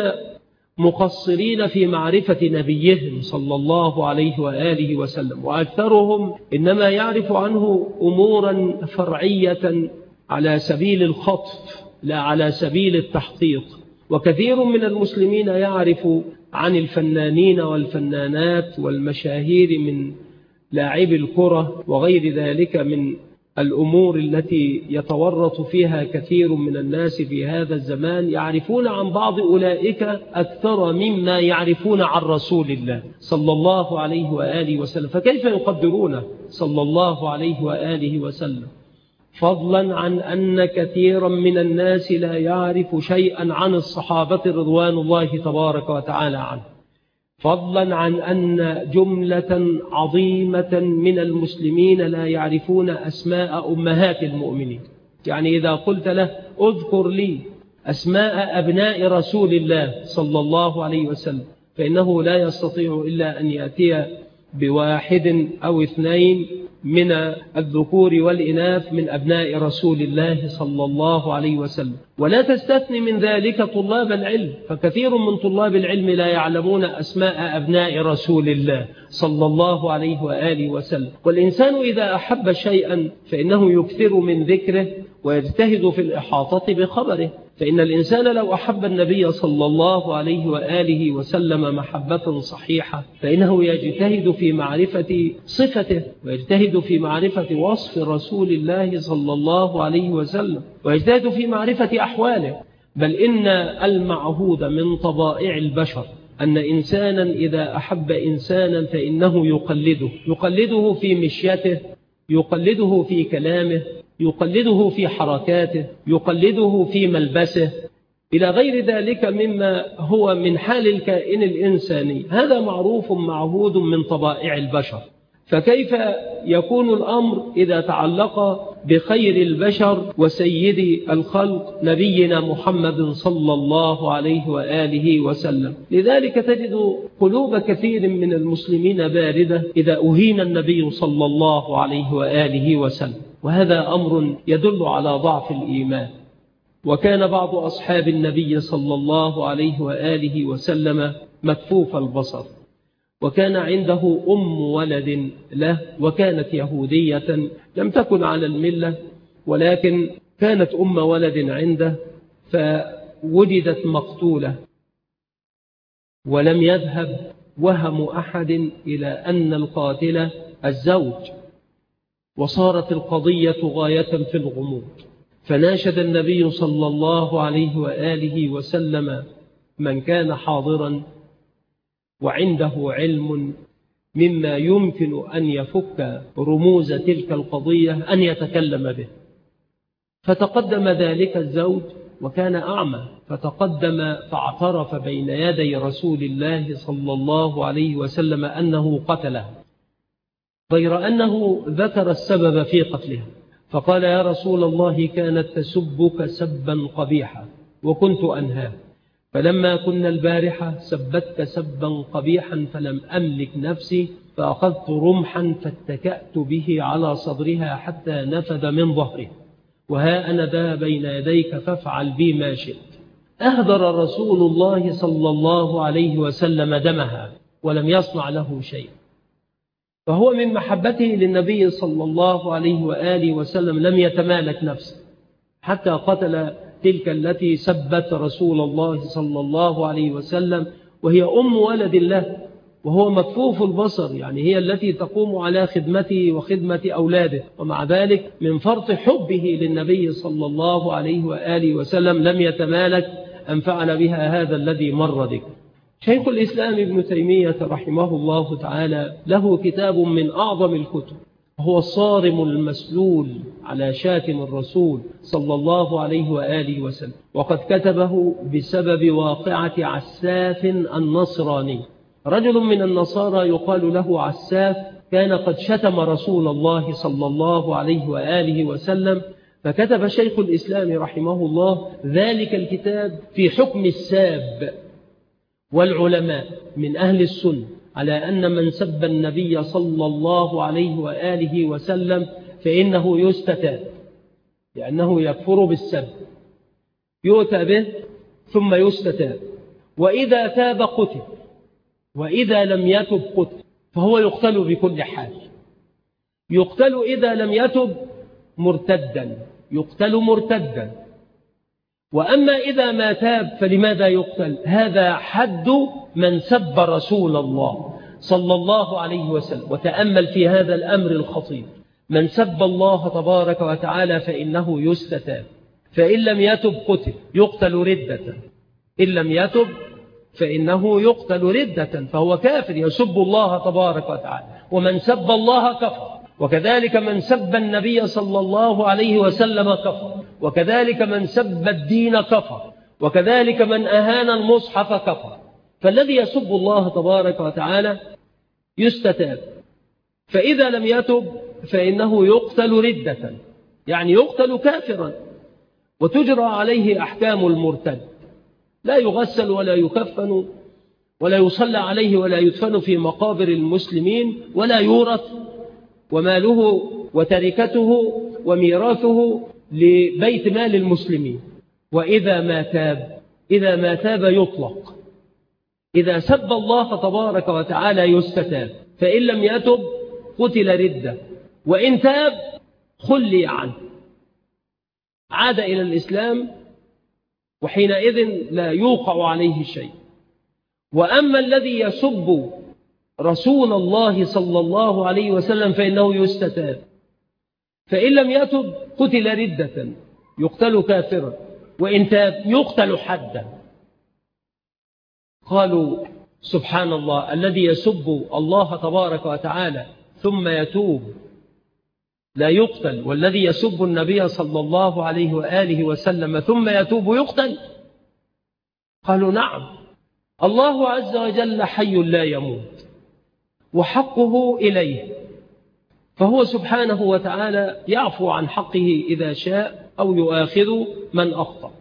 مقصرين في معرفة نبيهم صلى الله عليه وآله وسلم، وأكثرهم إنما يعرف عنه أمورا فرعية على سبيل الخطف لا على سبيل التحقيق، وكثير من المسلمين يعرف عن الفنانين والفنانات والمشاهير من لاعبي الكرة وغير ذلك من الأمور التي يتورط فيها كثير من الناس في هذا الزمان، يعرفون عن بعض أولئك أكثر مما يعرفون عن رسول الله صلى الله عليه وآله وسلم. فكيف يقدرونه صلى الله عليه وآله وسلم؟ فضلا عن أن كثيرا من الناس لا يعرف شيئا عن الصحابة رضوان الله تبارك وتعالى عنه، فضلا عن أن جملة عظيمة من المسلمين لا يعرفون أسماء أمهات المؤمنين. يعني إذا قلت له اذكر لي أسماء أبناء رسول الله صلى الله عليه وسلم، فإنه لا يستطيع إلا أن يأتي بواحد أو اثنين من الذكور والإناث من أبناء رسول الله صلى الله عليه وسلم. ولا تستثني من ذلك طلاب العلم، فكثير من طلاب العلم لا يعلمون أسماء أبناء رسول الله صلى الله عليه وآله وسلم. والإنسان إذا أحب شيئا فإنه يكثر من ذكره ويجتهد في الإحاطة بخبره. فإن الإنسان لو أحب النبي صلى الله عليه وآله وسلم محبة صحيحة فإنه يجتهد في معرفة صفته، ويجتهد في معرفة وصف رسول الله صلى الله عليه وسلم، ويجتهد في معرفة أحواله. بل إن المعهود من طبائع البشر أن إنسانا إذا أحب إنسانا فإنه يقلده في مشيته، يقلده في كلامه، يقلده في حركاته، يقلده في ملبسه، إلى غير ذلك مما هو من حال الكائن الإنساني. هذا معروف معهود من طبائع البشر، فكيف يكون الأمر إذا تعلق بخير البشر وسيد الخلق نبينا محمد صلى الله عليه وآله وسلم؟ لذلك تجد قلوب كثير من المسلمين باردة إذا أهين النبي صلى الله عليه وآله وسلم، وهذا أمر يدل على ضعف الإيمان. وكان بعض أصحاب النبي صلى الله عليه وآله وسلم مكفوف البصر، وكان عنده ولد له، وكانت يهودية لم تكن على الملة، ولكن كانت ولد عنده، فوجدت مقتولة، ولم يذهب وهم أحد إلى أن القاتل الزوج، وصارت القضية غاية في الغموض. فناشد النبي صلى الله عليه وآله وسلم من كان حاضرا وعنده علم مما يمكن أن يفك رموز تلك القضية أن يتكلم به. فتقدم ذلك الزوج وكان أعمى، فتقدم فاعترف بين يدي رسول الله صلى الله عليه وسلم أنه قتله، غير أنه ذكر السبب في قتلها. فقال: يا رسول الله، كانت تسبك سبا قبيحا وكنت أنهاه، فلما كنا البارحة سبتك سبا قبيحا فلم أملك نفسي، فأخذت رمحا فاتكأت به على صدرها حتى نفذ من ظهره، وها أنا ذا بين يديك فافعل بي ما شئت. أهدر رسول الله صلى الله عليه وسلم دمها ولم يصنع له شيء. فهو من محبته للنبي صلى الله عليه وآله وسلم لم يتمالك نفسه حتى قتل تلك التي سبت رسول الله صلى الله عليه وسلم، وهي ولد له، وهو مكفوف البصر، يعني هي التي تقوم على خدمته وخدمة أولاده. ومع ذلك من فرط حبه للنبي صلى الله عليه وآله وسلم لم يتمالك أن فعل بها هذا الذي مر ذكر. شيخ الإسلام ابن تيمية رحمه الله تعالى له كتاب من أعظم الكتب، هو الصارم المسلول على شاتم الرسول صلى الله عليه وآله وسلم، وقد كتبه بسبب واقعة عساف النصراني. رجل من النصارى يقال له عساف كان قد شتم رسول الله صلى الله عليه وآله وسلم، فكتب شيخ الإسلام رحمه الله ذلك الكتاب في حكم الساب. والعلماء من أهل السنة على أن من سب النبي صلى الله عليه وآله وسلم فإنه يستتاب، لأنه يكفر بالسب، يؤتى به ثم يستتاب، وإذا تاب قتل، وإذا لم يتب قتل، فهو يقتل بكل حال. يقتل إذا لم يتب مرتدا، يقتل مرتدا. وأما إذا ما تاب فلماذا يقتل؟ هذا حد من سب رسول الله صلى الله عليه وسلم. وتأمل في هذا الأمر الخطير: من سب الله تبارك وتعالى فإنه يستتاب، فإن لم يتب قتل، يقتل ردة. إن لم يتب فإنه يقتل ردة، فهو كافر يسب الله تبارك وتعالى. ومن سب الله كفر، وكذلك من سب النبي صلى الله عليه وسلم كفر، وكذلك من سب الدين كفر، وكذلك من أهان المصحف كفر. فالذي يسب الله تبارك وتعالى يستتاب، فإذا لم يتب فإنه يقتل ردة، يعني يقتل كافرا، وتجرى عليه أحكام المرتد، لا يغسل ولا يكفن ولا يصلى عليه ولا يدفن في مقابر المسلمين ولا يورث، وماله وتركته وميراثه لبيت مال المسلمين. وإذا ما تاب يطلق. إذا سب الله تبارك وتعالى يستتاب، فإن لم يتب قتل ردة، وإن تاب خلي عنه. عاد إلى الإسلام، وحينئذ لا يوقع عليه شيء. وأما الذي يسب رسول الله صلى الله عليه وسلم فإنه يستتاب، فإن لم يتب قتل ردة يقتل كافرا، وإن تاب يقتل حدا. قالوا سبحان الله، الذي يسب الله تبارك وتعالى ثم يتوب لا يقتل، والذي يسب النبي صلى الله عليه وآله وسلم ثم يتوب يقتل؟ قالوا نعم، الله عز وجل حي لا يموت وحقه إليه، فهو سبحانه وتعالى يعفو عن حقه إذا شاء أو يؤاخذ من أخطأ،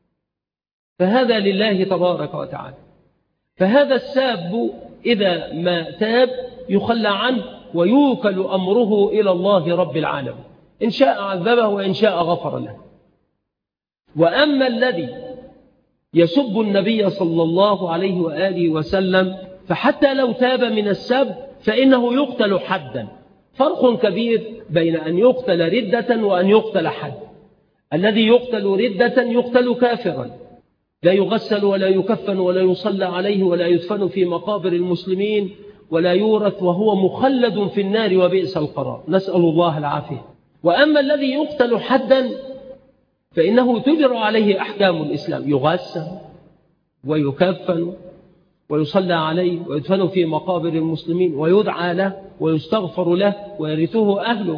فهذا لله تبارك وتعالى. فهذا الساب إذا ما تاب يخلى عنه ويوكل أمره إلى الله رب العالمين، إن شاء عذبه وإن شاء غفر له. وأما الذي يسب النبي صلى الله عليه وآله وسلم فحتى لو تاب من السب فإنه يقتل حدا. فرق كبير بين أن يقتل ردة وأن يقتل حد. الذي يقتل ردة يقتل كافرا، لا يغسل ولا يكفن ولا يصلى عليه ولا يدفن في مقابر المسلمين ولا يورث، وهو مخلد في النار وبئس القرار، نسأل الله العافية. وأما الذي يقتل حدا فإنه تجرى عليه أحكام الإسلام، يغسل ويكفن ويصلى عليه ويدفن في مقابر المسلمين ويدعى له ويستغفر له ويرثه أهله،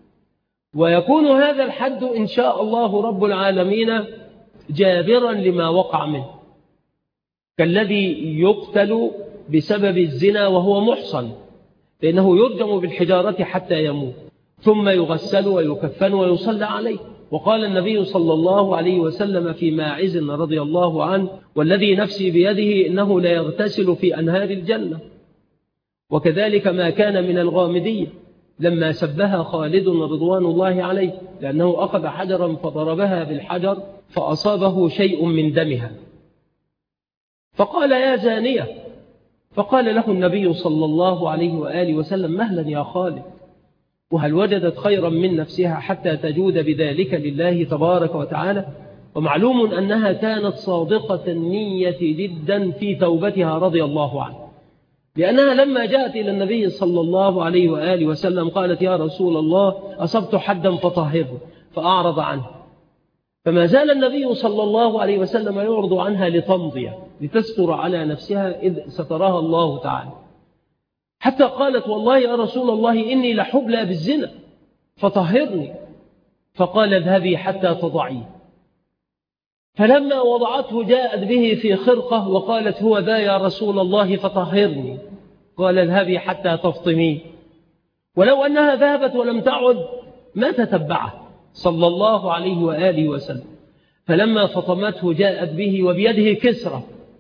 ويكون هذا الحد إن شاء الله رب العالمين جابرا لما وقع منه، كالذي يقتل بسبب الزنا وهو محصن، فإنه يرجم بالحجارة حتى يموت ثم يغسل ويكفن ويصلى عليه. وقال النبي صلى الله عليه وسلم في ماعز رضي الله عنه: والذي نفسي بيده إنه لا يغتسل في أنهار الجنة. وكذلك ما كان من الغامدية لما سبها خالد رضوان الله عليه، لأنه أخذ حجرا فضربها بالحجر فأصابه شيء من دمها، فقال يا زانية، فقال له النبي صلى الله عليه وآله وسلم: مهلا يا خالد، وهل وجدت خيرا من نفسها حتى تجود بذلك لله تبارك وتعالى؟ ومعلوم أنها كانت صادقة النية جدا في توبتها رضي الله عنها، لأنها لما جاءت إلى النبي صلى الله عليه وآله وسلم قالت: يا رسول الله، أصبت حدا فطهره، فأعرض عنه، فما زال النبي صلى الله عليه وسلم يعرض عنها لتمضي لتستر على نفسها إذ سترها الله تعالى، حتى قالت: والله يا رسول الله إني لحبلى بالزنا فطهرني، فقال: اذهبي حتى تضعيه. فلما وضعته جاءت به في خرقة وقالت: هو ذا يا رسول الله فطهرني، قال: اذهبي حتى تفطميه. ولو أنها ذهبت ولم تعد ما تتبعه صلى الله عليه وآله وسلم، فلما فطمته جاءت به وبيده كسرة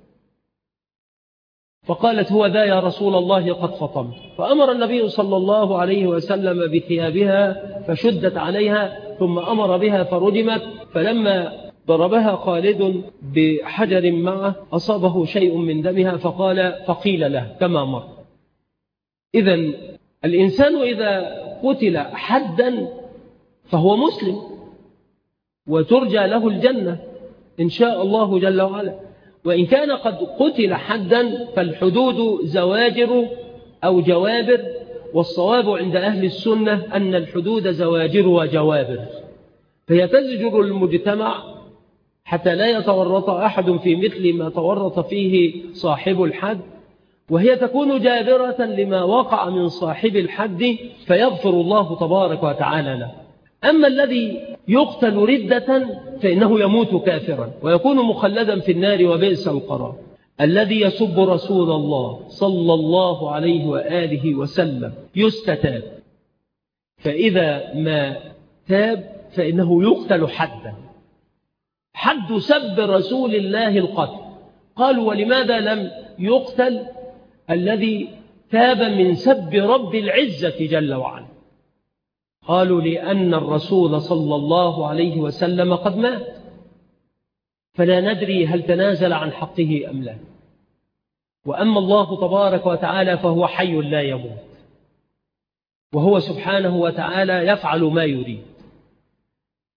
فقالت: هو ذا يا رسول الله قد فطمت. فأمر النبي صلى الله عليه وسلم بثيابها فشدت عليها، ثم أمر بها فرجمت، فلما ضربها خالد بحجر معه أصابه شيء من دمها فقيل له كما مر. إذن الإنسان إذا قتل حدا فهو مسلم وترجى له الجنة إن شاء الله جل وعلا، وإن كان قد قتل حدا فالحدود زواجر أو جوابر، والصواب عند أهل السنة أن الحدود زواجر وجوابر، فهي تزجر المجتمع حتى لا يتورط أحد في مثل ما تورط فيه صاحب الحد، وهي تكون جابرة لما وقع من صاحب الحد فيغفر الله تبارك وتعالى له. أما الذي يقتل ردة فإنه يموت كافرا ويكون مخلدا في النار وبئس القرار. الذي يسب رسول الله صلى الله عليه وآله وسلم يستتاب، فإذا ما تاب فإنه يقتل حدا. حد سب رسول الله القتل. قالوا: ولماذا لم يقتل الذي تاب من سب رب العزة جل وعلا؟ قالوا: لأن الرسول صلى الله عليه وسلم قد مات، فلا ندري هل تنازل عن حقه أم لا. وأما الله تبارك وتعالى فهو حي لا يموت، وهو سبحانه وتعالى يفعل ما يريد.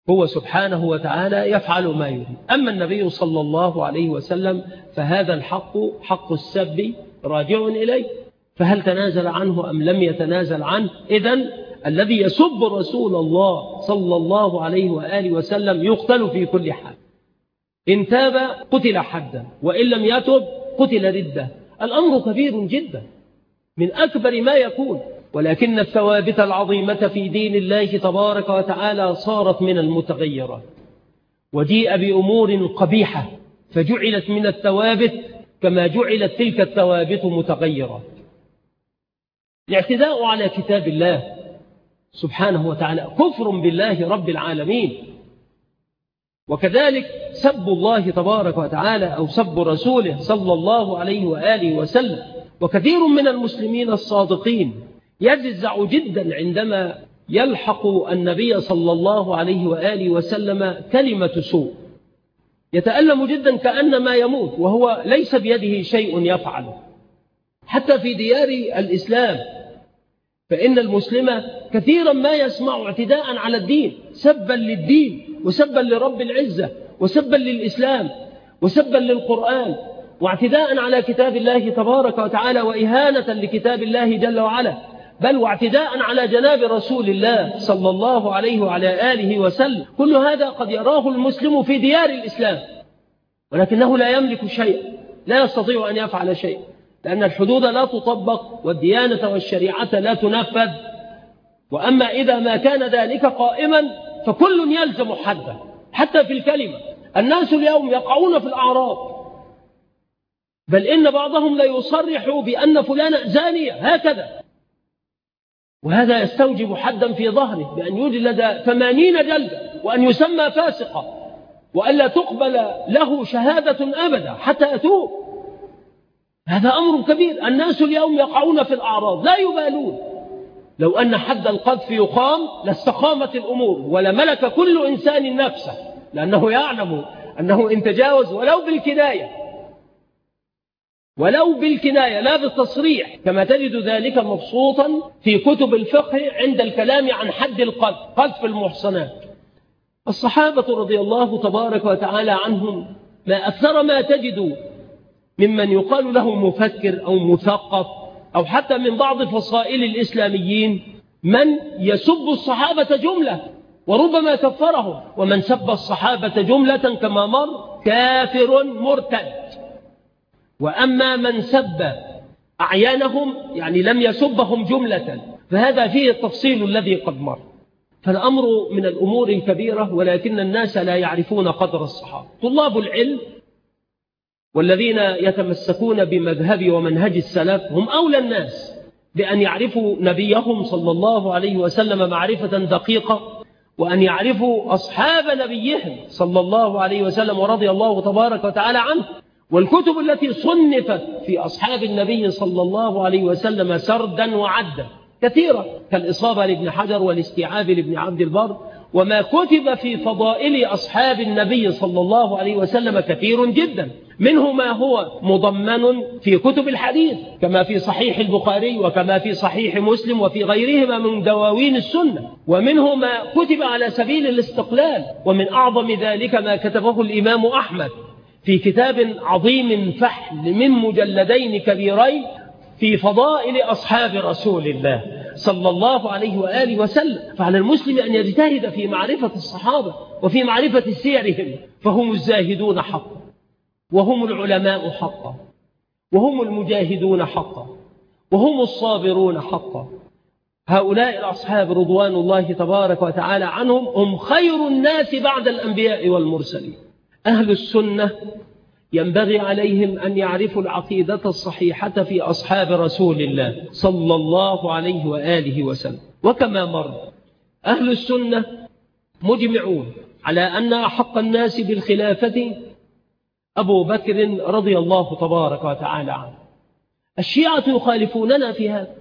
هو سبحانه وتعالى يفعل ما يريد. أما النبي صلى الله عليه وسلم فهذا الحق حق السب راجع إليه، فهل تنازل عنه أم لم يتنازل عنه؟ إذن الذي يسب رسول الله صلى الله عليه وآله وسلم يقتل في كل حال، إن تاب قتل حدا، وإن لم يتب قتل ردة. الأمر كبير جدا من أكبر ما يكون، ولكن الثوابت العظيمة في دين الله تبارك وتعالى صارت من المتغيرات، وجيء بأمور قبيحة فجعلت من الثوابت كما جعلت تلك الثوابت متغيرات. الاعتداء على كتاب الله سبحانه وتعالى كفر بالله رب العالمين، وكذلك سب الله تبارك وتعالى أو سب رسوله صلى الله عليه وآله وسلم. وكثير من المسلمين الصادقين يجزع جدا عندما يلحق النبي صلى الله عليه وآله وسلم كلمة سوء، يتألم جدا كأنما يموت وهو ليس بيده شيء يفعله. حتى في ديار الإسلام فإن المسلم كثيرا ما يسمع اعتداء على الدين، سبا للدين وسبا لرب العزة وسبا للإسلام وسبا للقرآن، واعتداء على كتاب الله تبارك وتعالى وإهانة لكتاب الله جل وعلا، بل واعتداء على جناب رسول الله صلى الله عليه وعلى آله وسلم. كل هذا قد يراه المسلم في ديار الإسلام، ولكنه لا يملك شيء، لا يستطيع أن يفعل شيء، لأن الحدود لا تطبق والديانة والشريعة لا تنفذ. وأما إذا ما كان ذلك قائما فكل يلزم حده، حتى في الكلمة. الناس اليوم يقعون في الأعراض، بل إن بعضهم لا يصرح بأن فلانة زانية هكذا، وهذا يستوجب حدا في ظهره بأن يجلد 80 جلدة، وأن يسمى فاسقا، وألا تقبل له شهادة أبدا حتى أتوب. هذا أمر كبير. الناس اليوم يقعون في الأعراض لا يبالون. لو أن حد القذف يقام لاستقامت الأمور ولملك كل إنسان نفسه، لأنه يعلم أنه إن تجاوز ولو بالكناية لا بالتصريح، كما تجد ذلك مبسوطا في كتب الفقه عند الكلام عن حد القذف، قذف المحصنات. الصحابة رضي الله تبارك وتعالى عنهم ما أكثر ما تجد ممن يقال له مفكر أو مثقف أو حتى من بعض فصائل الإسلاميين من يسب الصحابة جملة وربما كفرهم. ومن سب الصحابة جملة كما مر كافر مرتد. وأما من سب أعيانهم يعني لم يسبهم جملة فهذا فيه التفصيل الذي قد مر. فالأمر من الأمور الكبيرة، ولكن الناس لا يعرفون قدر الصحابة. طلاب العلم والذين يتمسكون بمذهب ومنهج السلف هم أولى الناس بأن يعرفوا نبيهم صلى الله عليه وسلم معرفة دقيقة، وأن يعرفوا أصحاب نبيهم صلى الله عليه وسلم ورضي الله تبارك وتعالى عنه. والكتب التي صنفت في أصحاب النبي صلى الله عليه وسلم سردا وعدا كثيرة، كالإصابة لابن حجر والاستيعاب لابن عبد البر. وما كتب في فضائل أصحاب النبي صلى الله عليه وسلم كثير جدا، منه ما هو مضمن في كتب الحديث كما في صحيح البخاري وكما في صحيح مسلم وفي غيرهما من دواوين السنة، ومنه ما كتب على سبيل الاستقلال. ومن أعظم ذلك ما كتبه الإمام أحمد في كتاب عظيم فحل من مجلدين كبيرين في فضائل أصحاب رسول الله صلى الله عليه وآله وسلم. فعلى المسلم أن يجتهد في معرفة الصحابة وفي معرفة سيرهم، فهم الزاهدون حقا، وهم العلماء حقا، وهم المجاهدون حقا، وهم الصابرون حقا. هؤلاء الأصحاب رضوان الله تبارك وتعالى عنهم هم خير الناس بعد الأنبياء والمرسلين. أهل السنة ينبغي عليهم أن يعرفوا العقيدة الصحيحة في أصحاب رسول الله صلى الله عليه وآله وسلم. وكما مر أهل السنة مجمعون على أن أحق الناس بالخلافة أبو بكر رضي الله تبارك وتعالى عنه. الشيعة يخالفوننا في هذا،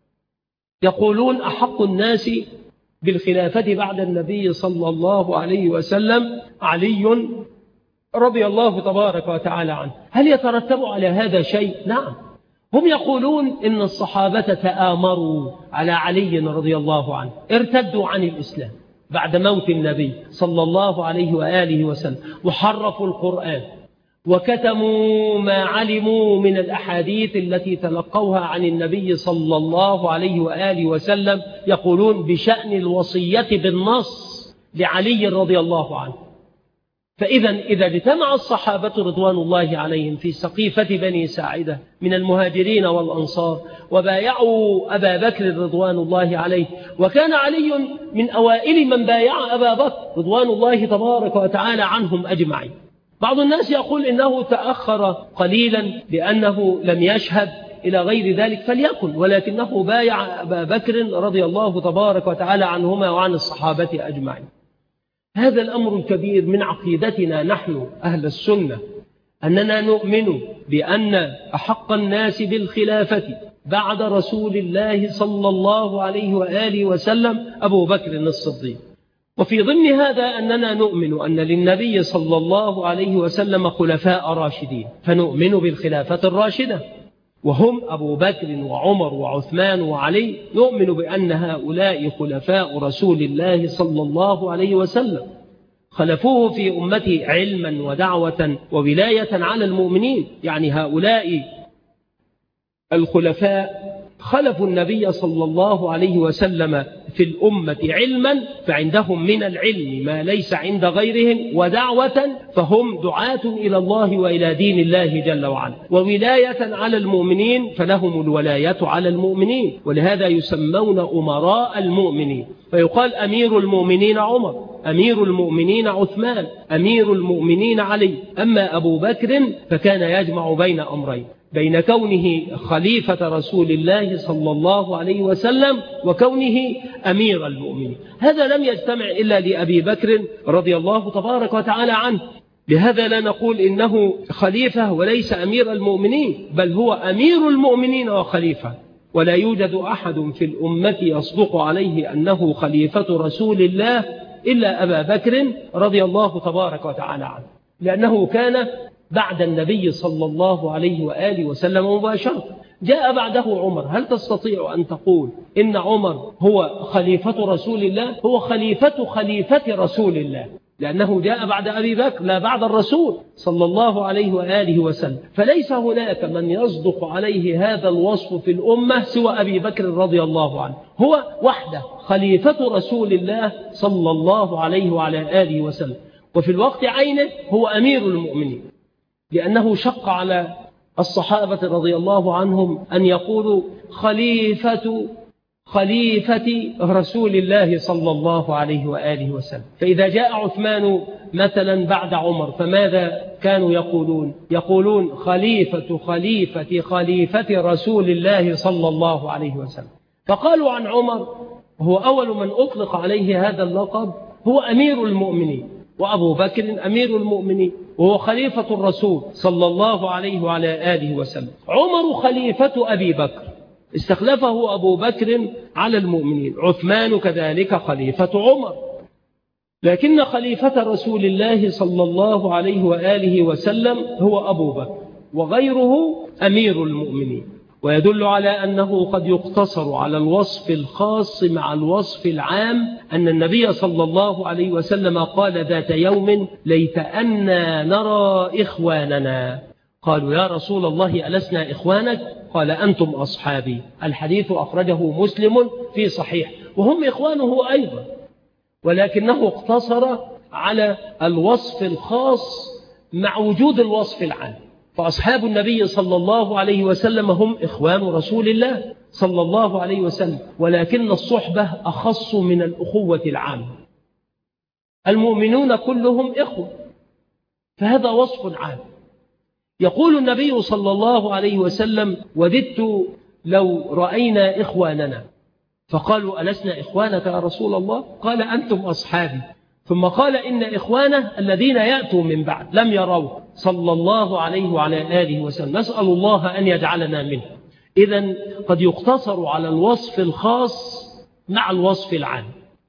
يقولون أحق الناس بالخلافة بعد النبي صلى الله عليه وسلم علي رضي الله تبارك وتعالى عنه. هل يترتب على هذا شيء؟ نعم. هم يقولون إن الصحابة تآمروا على علي رضي الله عنه، ارتدوا عن الإسلام، بعد موت النبي صلى الله عليه وآله وسلم، وحرفوا القرآن وكتموا ما علموا من الأحاديث التي تلقوها عن النبي صلى الله عليه وآله وسلم، يقولون بشأن الوصية بالنص لعلي رضي الله عنه. إذا اجتمع الصحابة رضوان الله عليهم في سقيفة بني ساعدة من المهاجرين والأنصار وبايعوا أبا بكر رضوان الله عليه، وكان علي من أوائل من بايع أبا بكر رضوان الله تبارك وتعالى عنهم أجمعين. بعض الناس يقول إنه تأخر قليلا لأنه لم يشهد إلى غير ذلك، فليكن، ولكنه بايع أبا بكر رضي الله تبارك وتعالى عنهما وعن الصحابة أجمعين. هذا الأمر الكبير من عقيدتنا نحن أهل السنة، أننا نؤمن بأن أحق الناس بالخلافة بعد رسول الله صلى الله عليه وآله وسلم أبو بكر الصديق. وفي ضمن هذا أننا نؤمن أن للنبي صلى الله عليه وسلم خلفاء راشدين، فنؤمن بالخلافة الراشدة وهم أبو بكر وعمر وعثمان وعلي، نؤمن بأن هؤلاء خلفاء رسول الله صلى الله عليه وسلم، خلفوه في أمته علما ودعوة وولاية على المؤمنين. يعني هؤلاء الخلفاء خلفوا النبي صلى الله عليه وسلم في الأمة علما، فعندهم من العلم ما ليس عند غيرهم، ودعوة فهم دعاة إلى الله وإلى دين الله جل وعلا، وولاية على المؤمنين فلهم الولاية على المؤمنين، ولهذا يسمون أمراء المؤمنين، فيقال أمير المؤمنين عمر، أمير المؤمنين عثمان، أمير المؤمنين علي. أما أبو بكر فكان يجمع بين أمرين، بين كونه خليفة رسول الله صلى الله عليه وسلم وكونه أمير المؤمنين. هذا لم يجتمع إلا لأبي بكر رضي الله تبارك وتعالى عنه، لهذا لا نقول إنه خليفة وليس أمير المؤمنين، بل هو أمير المؤمنين وخليفة، ولا يوجد أحد في الأمة يصدق عليه أنه خليفة رسول الله إلا أبا بكر رضي الله تبارك وتعالى عنه، لأنه كان بعد النبي صلى الله عليه وآله وسلم مباشرة. جاء بعده عمر، هل تستطيع أن تقول إن عمر هو خليفة رسول الله؟ هو خليفة رسول الله، لأنه جاء بعد أبي بكر لا بعد الرسول صلى الله عليه وآله وسلم، فليس هناك من يصدق عليه هذا الوصف في الأمة سوى أبي بكر رضي الله عنه، هو وحده خليفة رسول الله صلى الله عليه وعلى آله وسلم، وفي الوقت عينه هو أمير المؤمنين، لأنه شق على الصحابة رضي الله عنهم أن يقولوا خليفة رسول الله صلى الله عليه وآله وسلم. فإذا جاء عثمان مثلا بعد عمر فماذا كانوا يقولون؟ يقولون خليفة رسول الله صلى الله عليه وسلم. فقالوا عن عمر هو أول من أطلق عليه هذا اللقب، هو أمير المؤمنين، وأبو بكر أمير المؤمنين وهو خليفة الرسول صلى الله عليه وعلى آله وسلم. عمر خليفة أبي بكر، استخلفه أبو بكر على المؤمنين. عثمان كذلك خليفة عمر، لكن خليفة رسول الله صلى الله عليه وآله وسلم هو أبو بكر، وغيره أمير المؤمنين. ويدل على أنه قد يقتصر على الوصف الخاص مع الوصف العام، أن النبي صلى الله عليه وسلم قال ذات يوم: ليت أنا نرى إخواننا. قالوا: يا رسول الله ألسنا إخوانك؟ قال: أنتم أصحابي. الحديث أخرجه مسلم في صحيح، وهم إخوانه أيضا، ولكنه اقتصر على الوصف الخاص مع وجود الوصف العام. فأصحاب النبي صلى الله عليه وسلم هم إخوان رسول الله صلى الله عليه وسلم، ولكن الصحبة أخص من الأخوة العامة. المؤمنون كلهم إخوة، فهذا وصف عام. يقول النبي صلى الله عليه وسلم: وددت لو رأينا إخواننا. فقالوا: ألسنا إخوانك يا رسول الله؟ قال: أنتم أصحابي. ثم قال: إن إخوانه الذين يأتوا من بعد لم يروه صلى الله عليه وعلى آله وسلم، نسأل الله أن يجعلنا منه. إذن قد يقتصر على الوصف الخاص مع الوصف العام.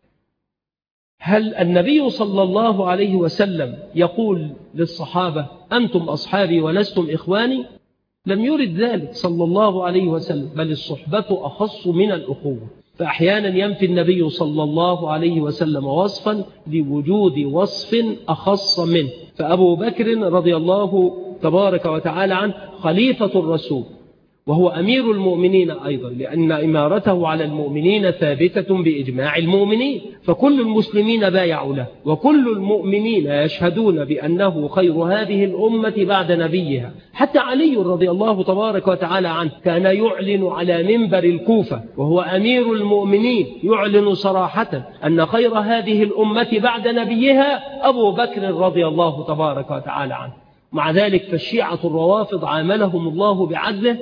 هل النبي صلى الله عليه وسلم يقول للصحابة: أنتم أصحابي ولستم إخواني؟ لم يرد ذلك صلى الله عليه وسلم، بل الصحبة أخص من الأخوة. فأحيانا ينفي النبي صلى الله عليه وسلم وصفا لوجود وصف أخص منه. فأبو بكر رضي الله تبارك وتعالى عنه خليفة الرسول، وهو أمير المؤمنين أيضا، لأن إمارته على المؤمنين ثابتة بإجماع المؤمنين، فكل المسلمين بايعوا له، وكل المؤمنين يشهدون بأنه خير هذه الأمة بعد نبيها. حتى علي رضي الله تبارك وتعالى عنه كان يعلن على منبر الكوفة وهو أمير المؤمنين، يعلن صراحة أن خير هذه الأمة بعد نبيها أبو بكر رضي الله تبارك وتعالى عنه. مع ذلك فالشيعة الروافض عاملهم الله بعدله،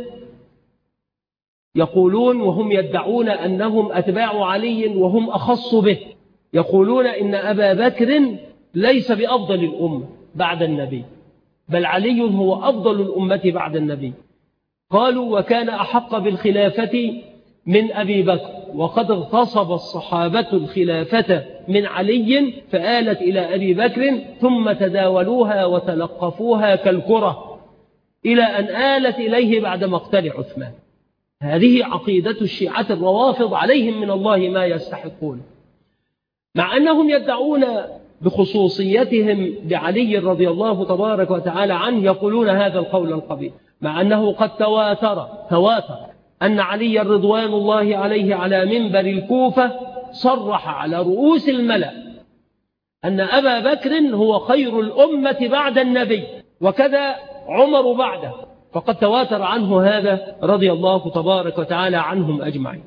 يقولون وهم يدعون أنهم أتباع علي وهم أخص به، يقولون إن أبا بكر ليس بأفضل الأمة بعد النبي، بل علي هو أفضل الأمة بعد النبي. قالوا وكان أحق بالخلافة من أبي بكر، وقد اغتصب الصحابة الخلافة من علي فآلت إلى أبي بكر، ثم تداولوها وتلقفوها كالكرة إلى أن آلت إليه بعد مقتل عثمان. هذه عقيدة الشيعة الروافض، عليهم من الله ما يستحقون، مع أنهم يدعون بخصوصيتهم لعلي رضي الله تبارك وتعالى عنه، يقولون هذا القول القبيح، مع أنه قد تواتر أن علي رضوان الله عليه على منبر الكوفة صرح على رؤوس الملأ أن أبا بكر هو خير الأمة بعد النبي، وكذا عمر بعده، فقد تواتر عنه هذا رضي الله تبارك وتعالى عنهم أجمعين.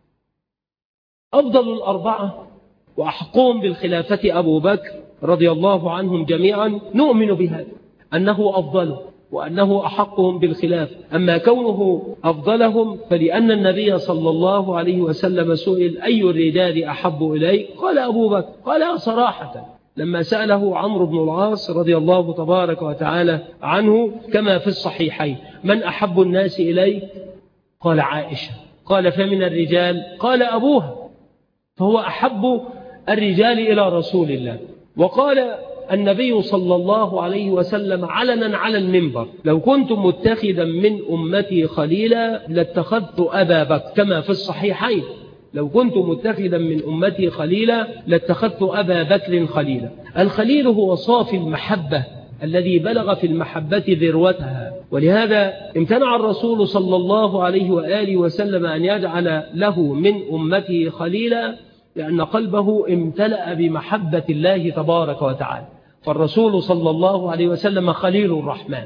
أفضل الأربعة وأحقهم بالخلافة أبو بكر رضي الله عنهم جميعا، نؤمن بهذا أنه أفضل وأنه أحقهم بالخلافة. أما كونه أفضلهم فلأن النبي صلى الله عليه وسلم سئل أي الرجال أحب إليك؟ قال أبو بكر، قال صراحة لما سأله عمرو بن العاص رضي الله تبارك وتعالى عنه كما في الصحيحين من أحب الناس إليك؟ قال عائشة. قال فمن الرجال؟ قال أبوها، فهو أحب الرجال إلى رسول الله. وقال النبي صلى الله عليه وسلم علنا على المنبر لو كنت متخذا من أمتي خليلا لاتخذت أبا بكر، كما في الصحيحين لو كنت متخذا من أمتي خليلا لاتخذت أبا بكر خليلا. الخليل هو صافي المحبة الذي بلغ في المحبة ذروتها، ولهذا امتنع الرسول صلى الله عليه وآله وسلم أن يجعل له من أمته خليلا، لأن قلبه امتلأ بمحبة الله تبارك وتعالى، فالرسول صلى الله عليه وسلم خليل الرحمن.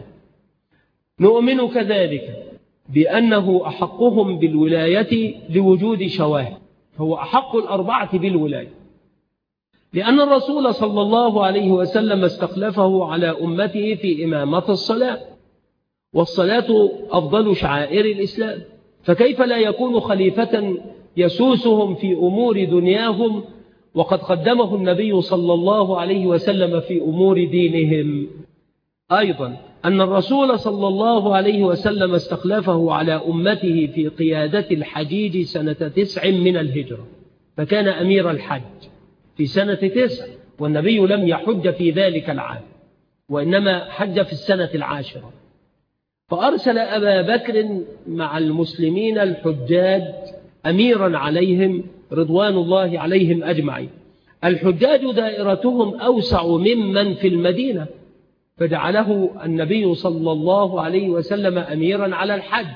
نؤمن كذلك بأنه أحقهم بالولاية لوجود شواهد، هو أحق الأربعة بالولاية، لأن الرسول صلى الله عليه وسلم استخلفه على أمته في إمامة الصلاة، والصلاة أفضل شعائر الإسلام، فكيف لا يكون خليفة يسوسهم في أمور دنياهم وقد قدمه النبي صلى الله عليه وسلم في أمور دينهم. أيضا أن الرسول صلى الله عليه وسلم استخلفه على أمته في قيادة الحجيج سنة 9 من الهجرة، فكان أمير الحج في سنة 9، والنبي لم يحج في ذلك العام وإنما حج في السنة 10. فأرسل أبا بكر مع المسلمين الحجاج أميرا عليهم رضوان الله عليهم أجمعين. الحجاج دائرتهم أوسع ممن في المدينة، فجعله النبي صلى الله عليه وسلم أميرا على الحج،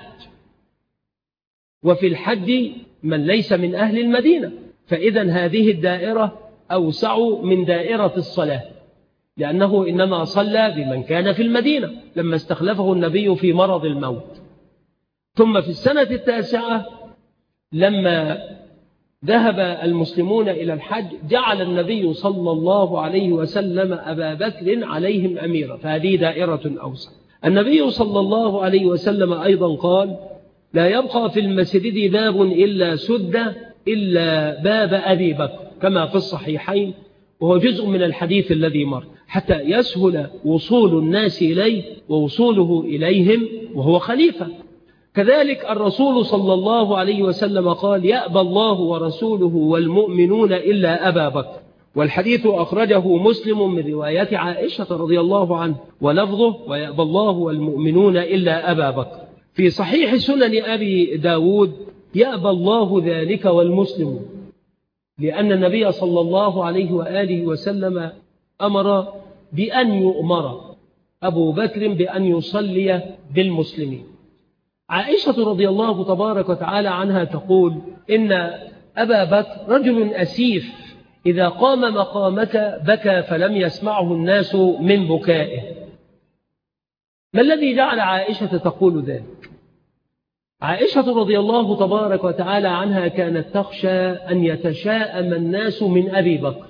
وفي الحج من ليس من أهل المدينة، فإذا هذه الدائرة أوسع من دائرة الصلاة، لأنه إنما صلى بمن كان في المدينة لما استخلفه النبي في مرض الموت. ثم في السنة 9 لما ذهب المسلمون إلى الحج جعل النبي صلى الله عليه وسلم أبا بكر عليهم أميرا، فهذه دائرة أوسع. النبي صلى الله عليه وسلم أيضا قال لا يبقى في المسجد باب إلا سد إلا باب أبي بكر، كما في الصحيحين، وهو جزء من الحديث الذي مر، حتى يسهل وصول الناس إليه ووصوله إليهم وهو خليفة. كذلك الرسول صلى الله عليه وسلم قال يأبى الله ورسوله والمؤمنون إلا أبا بكر، والحديث أخرجه مسلم من رواية عائشة رضي الله عنه ولفظه ويأبى الله والمؤمنون إلا أبا بكر. في صحيح سنن أبي داود يأبى الله ذلك والمسلمون، لأن النبي صلى الله عليه وآله وسلم أمر بأن يؤمر أبو بكر بأن يصلي بالمسلمين. عائشة رضي الله تبارك وتعالى عنها تقول إن أبا بكر رجل أسيف، إذا قام مقامك بكى فلم يسمعه الناس من بكائه. ما الذي جعل عائشة تقول ذلك؟ عائشة رضي الله تبارك وتعالى عنها كانت تخشى أن يتشاءم الناس من أبي بكر،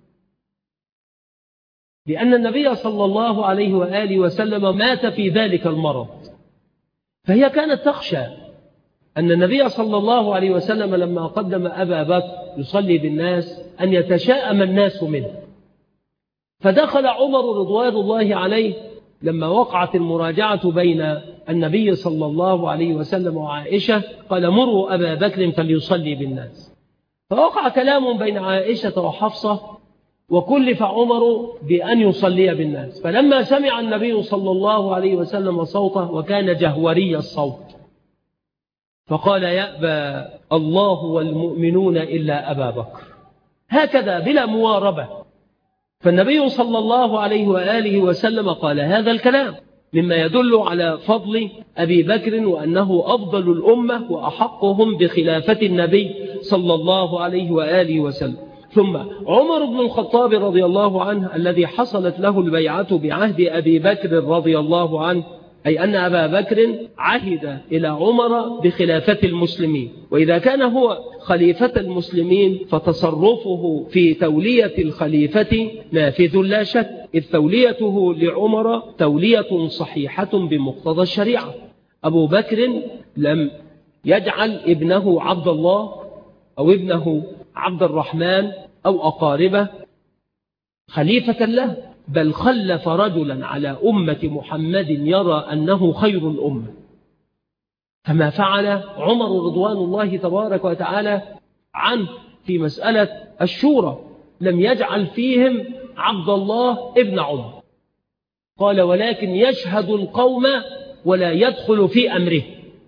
لأن النبي صلى الله عليه وآله وسلم مات في ذلك المرض، فهي كانت تخشى أن النبي صلى الله عليه وسلم لما قدم أبا بكر يصلي بالناس أن يتشاءم الناس منه. فدخل عمر رضوان الله عليه لما وقعت المراجعة بين النبي صلى الله عليه وسلم وعائشة، قال مروا أبا بكر فليصلي بالناس. فوقع كلام بين عائشة وحفصة، وكلف عمر بأن يصلي بالناس. فلما سمع النبي صلى الله عليه وسلم صوته وكان جهوري الصوت، فقال يأبى الله والمؤمنون إلا أبا بكر، هكذا بلا مواربة. فالنبي صلى الله عليه وآله وسلم قال هذا الكلام مما يدل على فضل أبي بكر وأنه أفضل الأمة وأحقهم بخلافة النبي صلى الله عليه وآله وسلم. ثم عمر بن الخطاب رضي الله عنه الذي حصلت له البيعة بعهد أبي بكر رضي الله عنه، أي أن أبا بكر عهد إلى عمر بخلافة المسلمين، وإذا كان هو خليفة المسلمين فتصرفه في تولية الخليفة نافذ لا شك، إذ توليته لعمر تولية صحيحة بمقتضى الشريعة. أبو بكر لم يجعل ابنه عبد الله أو ابنه عبد الرحمن أو أقاربه خليفة له، بل خلف رجلا على أمة محمد يرى أنه خير الأمة، كما فعل عمر رضوان الله تبارك وتعالى عنه في مسألة الشورى، لم يجعل فيهم عبد الله ابن عمر، قال ولكن يشهد القوم ولا يدخل في أمره،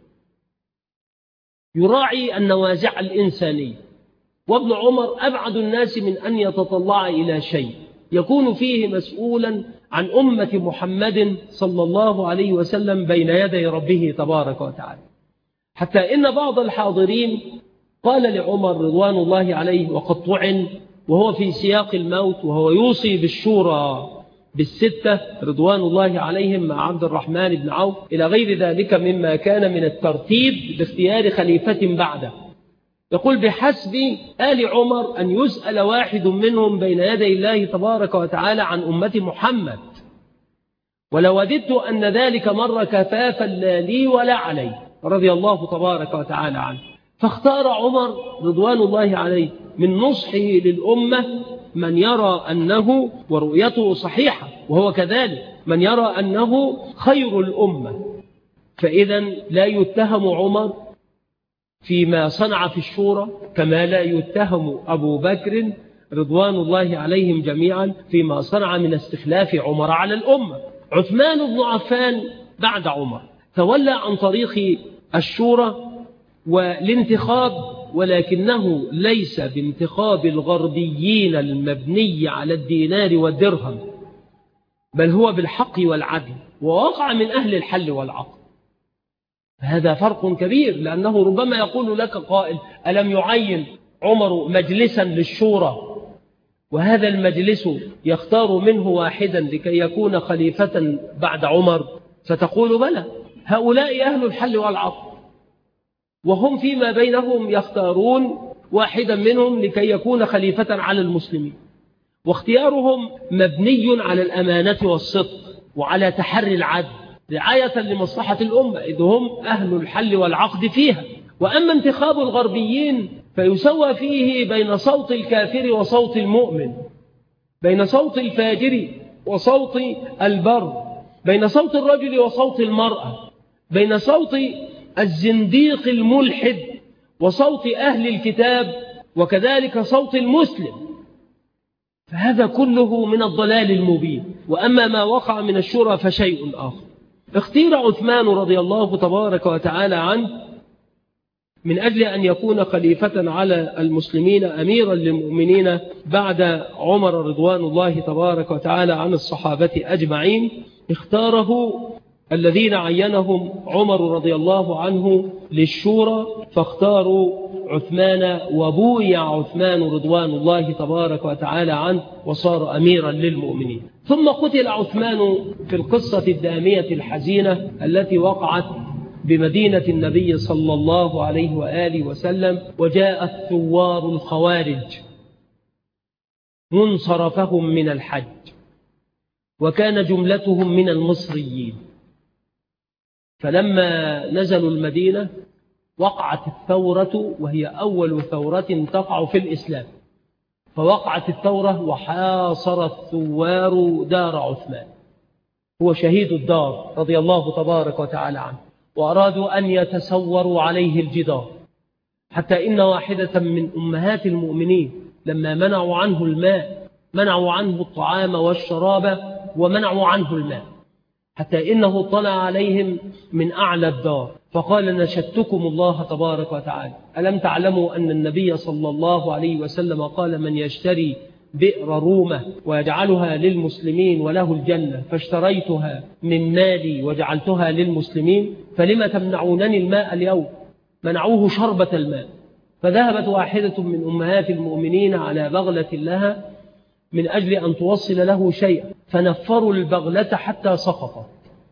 يراعي النوازع الإنسانية. وابن عمر أبعد الناس من أن يتطلع إلى شيء يكون فيه مسؤولا عن أمة محمد صلى الله عليه وسلم بين يدي ربه تبارك وتعالى، حتى إن بعض الحاضرين قال لعمر رضوان الله عليه وقد طعن وهو في سياق الموت وهو يوصي بالشورى بالستة رضوان الله عليهم مع عبد الرحمن بن عوف إلى غير ذلك مما كان من الترتيب باختيار خليفة بعده، يقول بحسب آل عمر أن يسأل واحد منهم بين يدي الله تبارك وتعالى عن أمة محمد، ولوددت أن ذلك مر كفافا لا لي ولا علي رضي الله تبارك وتعالى عنه. فاختار عمر رضوان الله عليه من نصحه للأمة من يرى أنه ورؤيته صحيحة وهو كذلك من يرى أنه خير الأمة، فإذا لا يتهم عمر فيما صنع في الشورى كما لا يتهم أبو بكر رضوان الله عليهم جميعا فيما صنع من استخلاف عمر على الأمة. عثمان بن عفان بعد عمر تولى عن طريق الشورى والانتخاب، ولكنه ليس بانتخاب الغربيين المبني على الدينار والدرهم، بل هو بالحق والعدل، ووقع من أهل الحل والعقد. هذا فرق كبير، لأنه ربما يقول لك قائل ألم يعين عمر مجلسا للشورى وهذا المجلس يختار منه واحدا لكي يكون خليفة بعد عمر؟ فتقول بلى، هؤلاء أهل الحل والعقد، وهم فيما بينهم يختارون واحدا منهم لكي يكون خليفة على المسلمين، واختيارهم مبني على الأمانة والصدق وعلى تحري العدل رعاية لمصلحة الأمة، إذ هم أهل الحل والعقد فيها. وأما انتخاب الغربيين فيسوى فيه بين صوت الكافر وصوت المؤمن، بين صوت الفاجر وصوت البر، بين صوت الرجل وصوت المرأة، بين صوت الزنديق الملحد وصوت أهل الكتاب، وكذلك صوت المسلم، فهذا كله من الضلال المبين. وأما ما وقع من الشورى فشيء آخر. اختير عثمان رضي الله تبارك وتعالى عنه من أجل أن يكون خليفة على المسلمين أميرا للمؤمنين بعد عمر رضوان الله تبارك وتعالى عن الصحابة أجمعين، اختاره الذين عينهم عمر رضي الله عنه للشورى، فاختاروا عثمان، وبويع عثمان رضوان الله تبارك وتعالى عنه وصار أميرا للمؤمنين. ثم قتل عثمان في القصة الدامية الحزينة التي وقعت بمدينة النبي صلى الله عليه وآله وسلم، وجاء الثوار الخوارج منصرفهم من الحج، وكان جملتهم من المصريين. فلما نزلوا المدينة وقعت الثورة، وهي أول ثورة تقع في الإسلام، فوقعت الثورة وحاصر الثوار دار عثمان، هو شهيد الدار رضي الله تبارك وتعالى عنه، وأرادوا أن يتسوروا عليه الجدار، حتى إن واحدة من أمهات المؤمنين لما منعوا عنه الماء، منعوا عنه الطعام والشراب ومنعوا عنه الماء، حتى إنه طلع عليهم من أعلى الدار فقال: نشدتكم الله تبارك وتعالى، ألم تعلموا أن النبي صلى الله عليه وسلم قال: من يشتري بئر رومة ويجعلها للمسلمين وله الجنة، فاشتريتها من مالي وجعلتها للمسلمين، فلما تمنعونني الماء اليوم؟ منعوه شربة الماء. فذهبت واحدة من أمهات المؤمنين على بغلة لها من أجل أن توصل له شيئا، فنفروا البغلة حتى سقطت،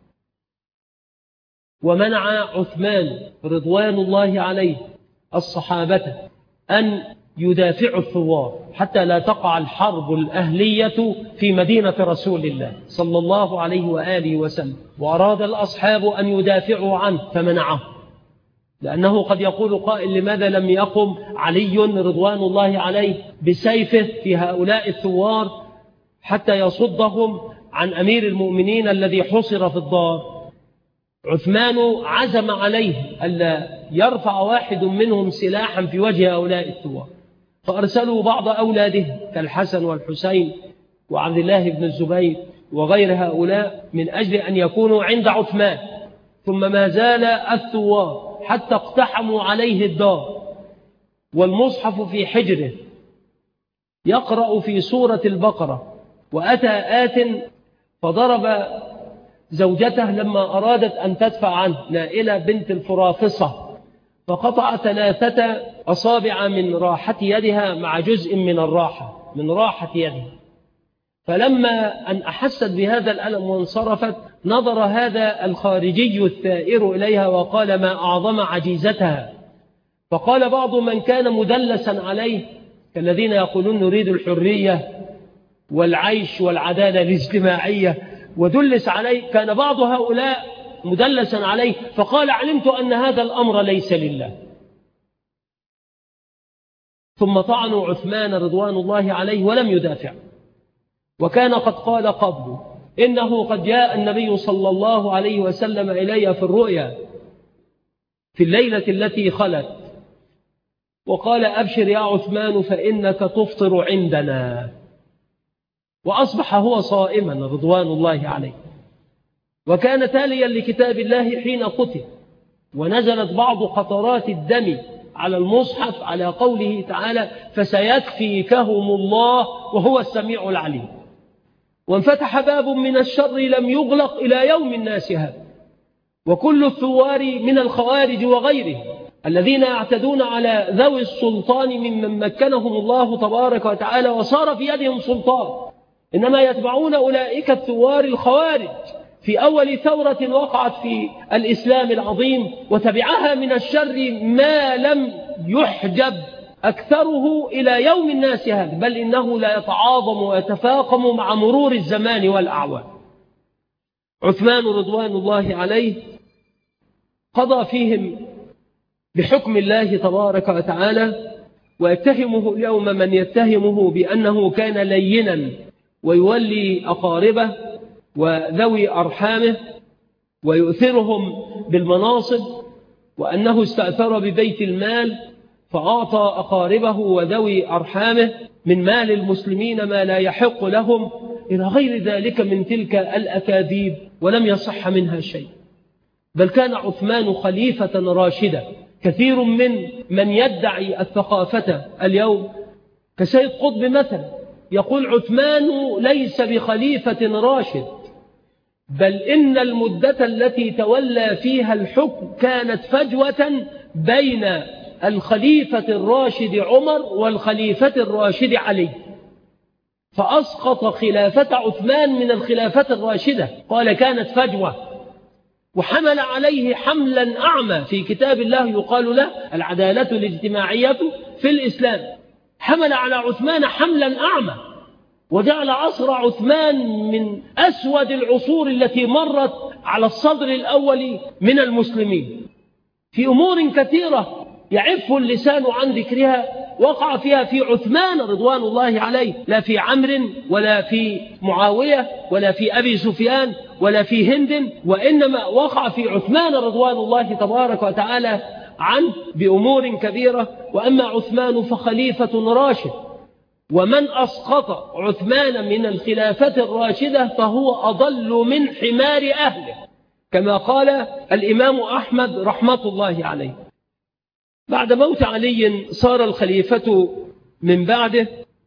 ومنع عثمان رضوان الله عليه الصحابة أن يدافعوا الثوار حتى لا تقع الحرب الأهلية في مدينة رسول الله صلى الله عليه وآله وسلم. وأراد الأصحاب أن يدافعوا عنه فمنعه، لأنه قد يقول قائل: لماذا لم يقم علي رضوان الله عليه بسيفه في هؤلاء الثوار حتى يصدهم عن أمير المؤمنين الذي حصر في الدار؟ عثمان عزم عليه ألا يرفع واحد منهم سلاحا في وجه هؤلاء الثوار، فأرسلوا بعض أولاده كالحسن والحسين وعبد الله بن الزبير وغير هؤلاء من أجل أن يكونوا عند عثمان. ثم ما زال الثوار حتى اقتحموا عليه الدار، والمصحف في حجره يقرأ في سورة البقرة: وأتى آت فضرب زوجته لما أرادت أن تدفع عنه، نائلة بنت الفرافصة، فقطع 3 أصابع من راحة يدها مع جزء من الراحة من راحة يدها. فلما أن أحست بهذا الألم وانصرفت، نظر هذا الخارجي الثائر إليها وقال: ما أعظم عجيزتها. فقال بعض من كان مدلسا عليه كالذين يقولون نريد الحرية والعيش والعدالة الاجتماعية ودلس عليه، كان بعض هؤلاء مدلسا عليه فقال: علمت أن هذا الأمر ليس لله. ثم طعنوا عثمان رضوان الله عليه ولم يدافع، وكان قد قال قبله: إنه قد جاء النبي صلى الله عليه وسلم إلي في الرؤيا في الليلة التي خلت وقال: أبشر يا عثمان فإنك تفطر عندنا. وأصبح هو صائما رضوان الله عليه، وكان تاليا لكتاب الله حين قتل، ونزلت بعض قطرات الدم على المصحف على قوله تعالى: فسيكفيكهم الله وهو السميع العليم. وانفتح باب من الشر لم يغلق إلى يوم الناس هذا، وكل الثوار من الخوارج وغيره الذين يعتدون على ذوي السلطان ممن مكنهم الله تبارك وتعالى وصار في يدهم سلطان، إنما يتبعون أولئك الثوار الخوارج في أول ثورة وقعت في الإسلام العظيم، وتبعها من الشر ما لم يحجب أكثره إلى يوم الناس هذا، بل إنه لا يتعاظم ويتفاقم مع مرور الزمان والأعوام. عثمان رضوان الله عليه قضى فيهم بحكم الله تبارك وتعالى، ويتهمه اليوم من يتهمه بأنه كان لينا ويولي أقاربه وذوي أرحامه ويؤثرهم بالمناصب، وأنه استأثر ببيت المال فأعطى أقاربه وذوي أرحامه من مال المسلمين ما لا يحق لهم، إلى غير ذلك من تلك الأكاذيب، ولم يصح منها شيء. بل كان عثمان خليفة راشدا كثير من يدعي الثقافة اليوم كسيد قطب مثلا يقول عثمان ليس بخليفة راشد، بل إن المدة التي تولى فيها الحكم كانت فجوة بين الخليفة الراشد عمر والخليفة الراشد علي، فأسقط خلافة عثمان من الخلافة الراشدة، قال كانت فجوة، وحمل عليه حملا أعمى في كتاب الله يقال له العدالة الاجتماعية في الإسلام، حمل على عثمان حملا أعمى، وجعل عصر عثمان من أسود العصور التي مرت على الصدر الأول من المسلمين في أمور كثيرة يعف اللسان عن ذكرها وقع فيها في عثمان رضوان الله عليه، لا في عمرو ولا في معاوية ولا في أبي سفيان ولا في هند، وإنما وقع في عثمان رضوان الله تبارك وتعالى عنه بأمور كبيرة. وأما عثمان فخليفة راشد، ومن أسقط عثمان من الخلافة الراشدة فهو أضل من حمار أهله، كما قال الإمام أحمد رحمة الله عليه. بعد موت علي صار الخليفة من بعده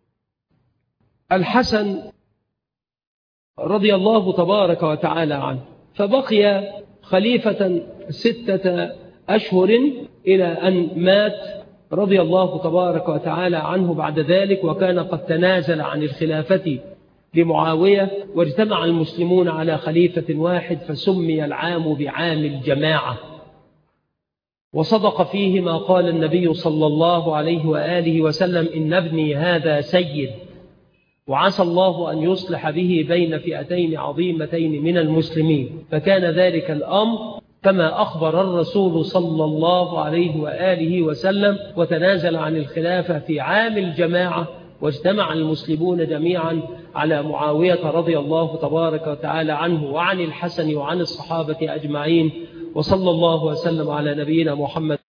الحسن رضي الله تبارك وتعالى عنه، فبقي خليفة 6 أشهر إلى أن مات رضي الله تبارك وتعالى عنه بعد ذلك، وكان قد تنازل عن الخلافة لمعاوية، واجتمع المسلمون على خليفة واحد، فسمي العام بعام الجماعة، وصدق فيه ما قال النبي صلى الله عليه وآله وسلم: إن ابني هذا سيد، وعسى الله أن يصلح به بين فئتين عظيمتين من المسلمين. فكان ذلك الأمر كما أخبر الرسول صلى الله عليه وآله وسلم، وتنازل عن الخلافة في عام الجماعة، واجتمع المسلمون جميعا على معاوية رضي الله تبارك وتعالى عنه وعن الحسن وعن الصحابة أجمعين. وصلى الله وسلم على نبينا محمد.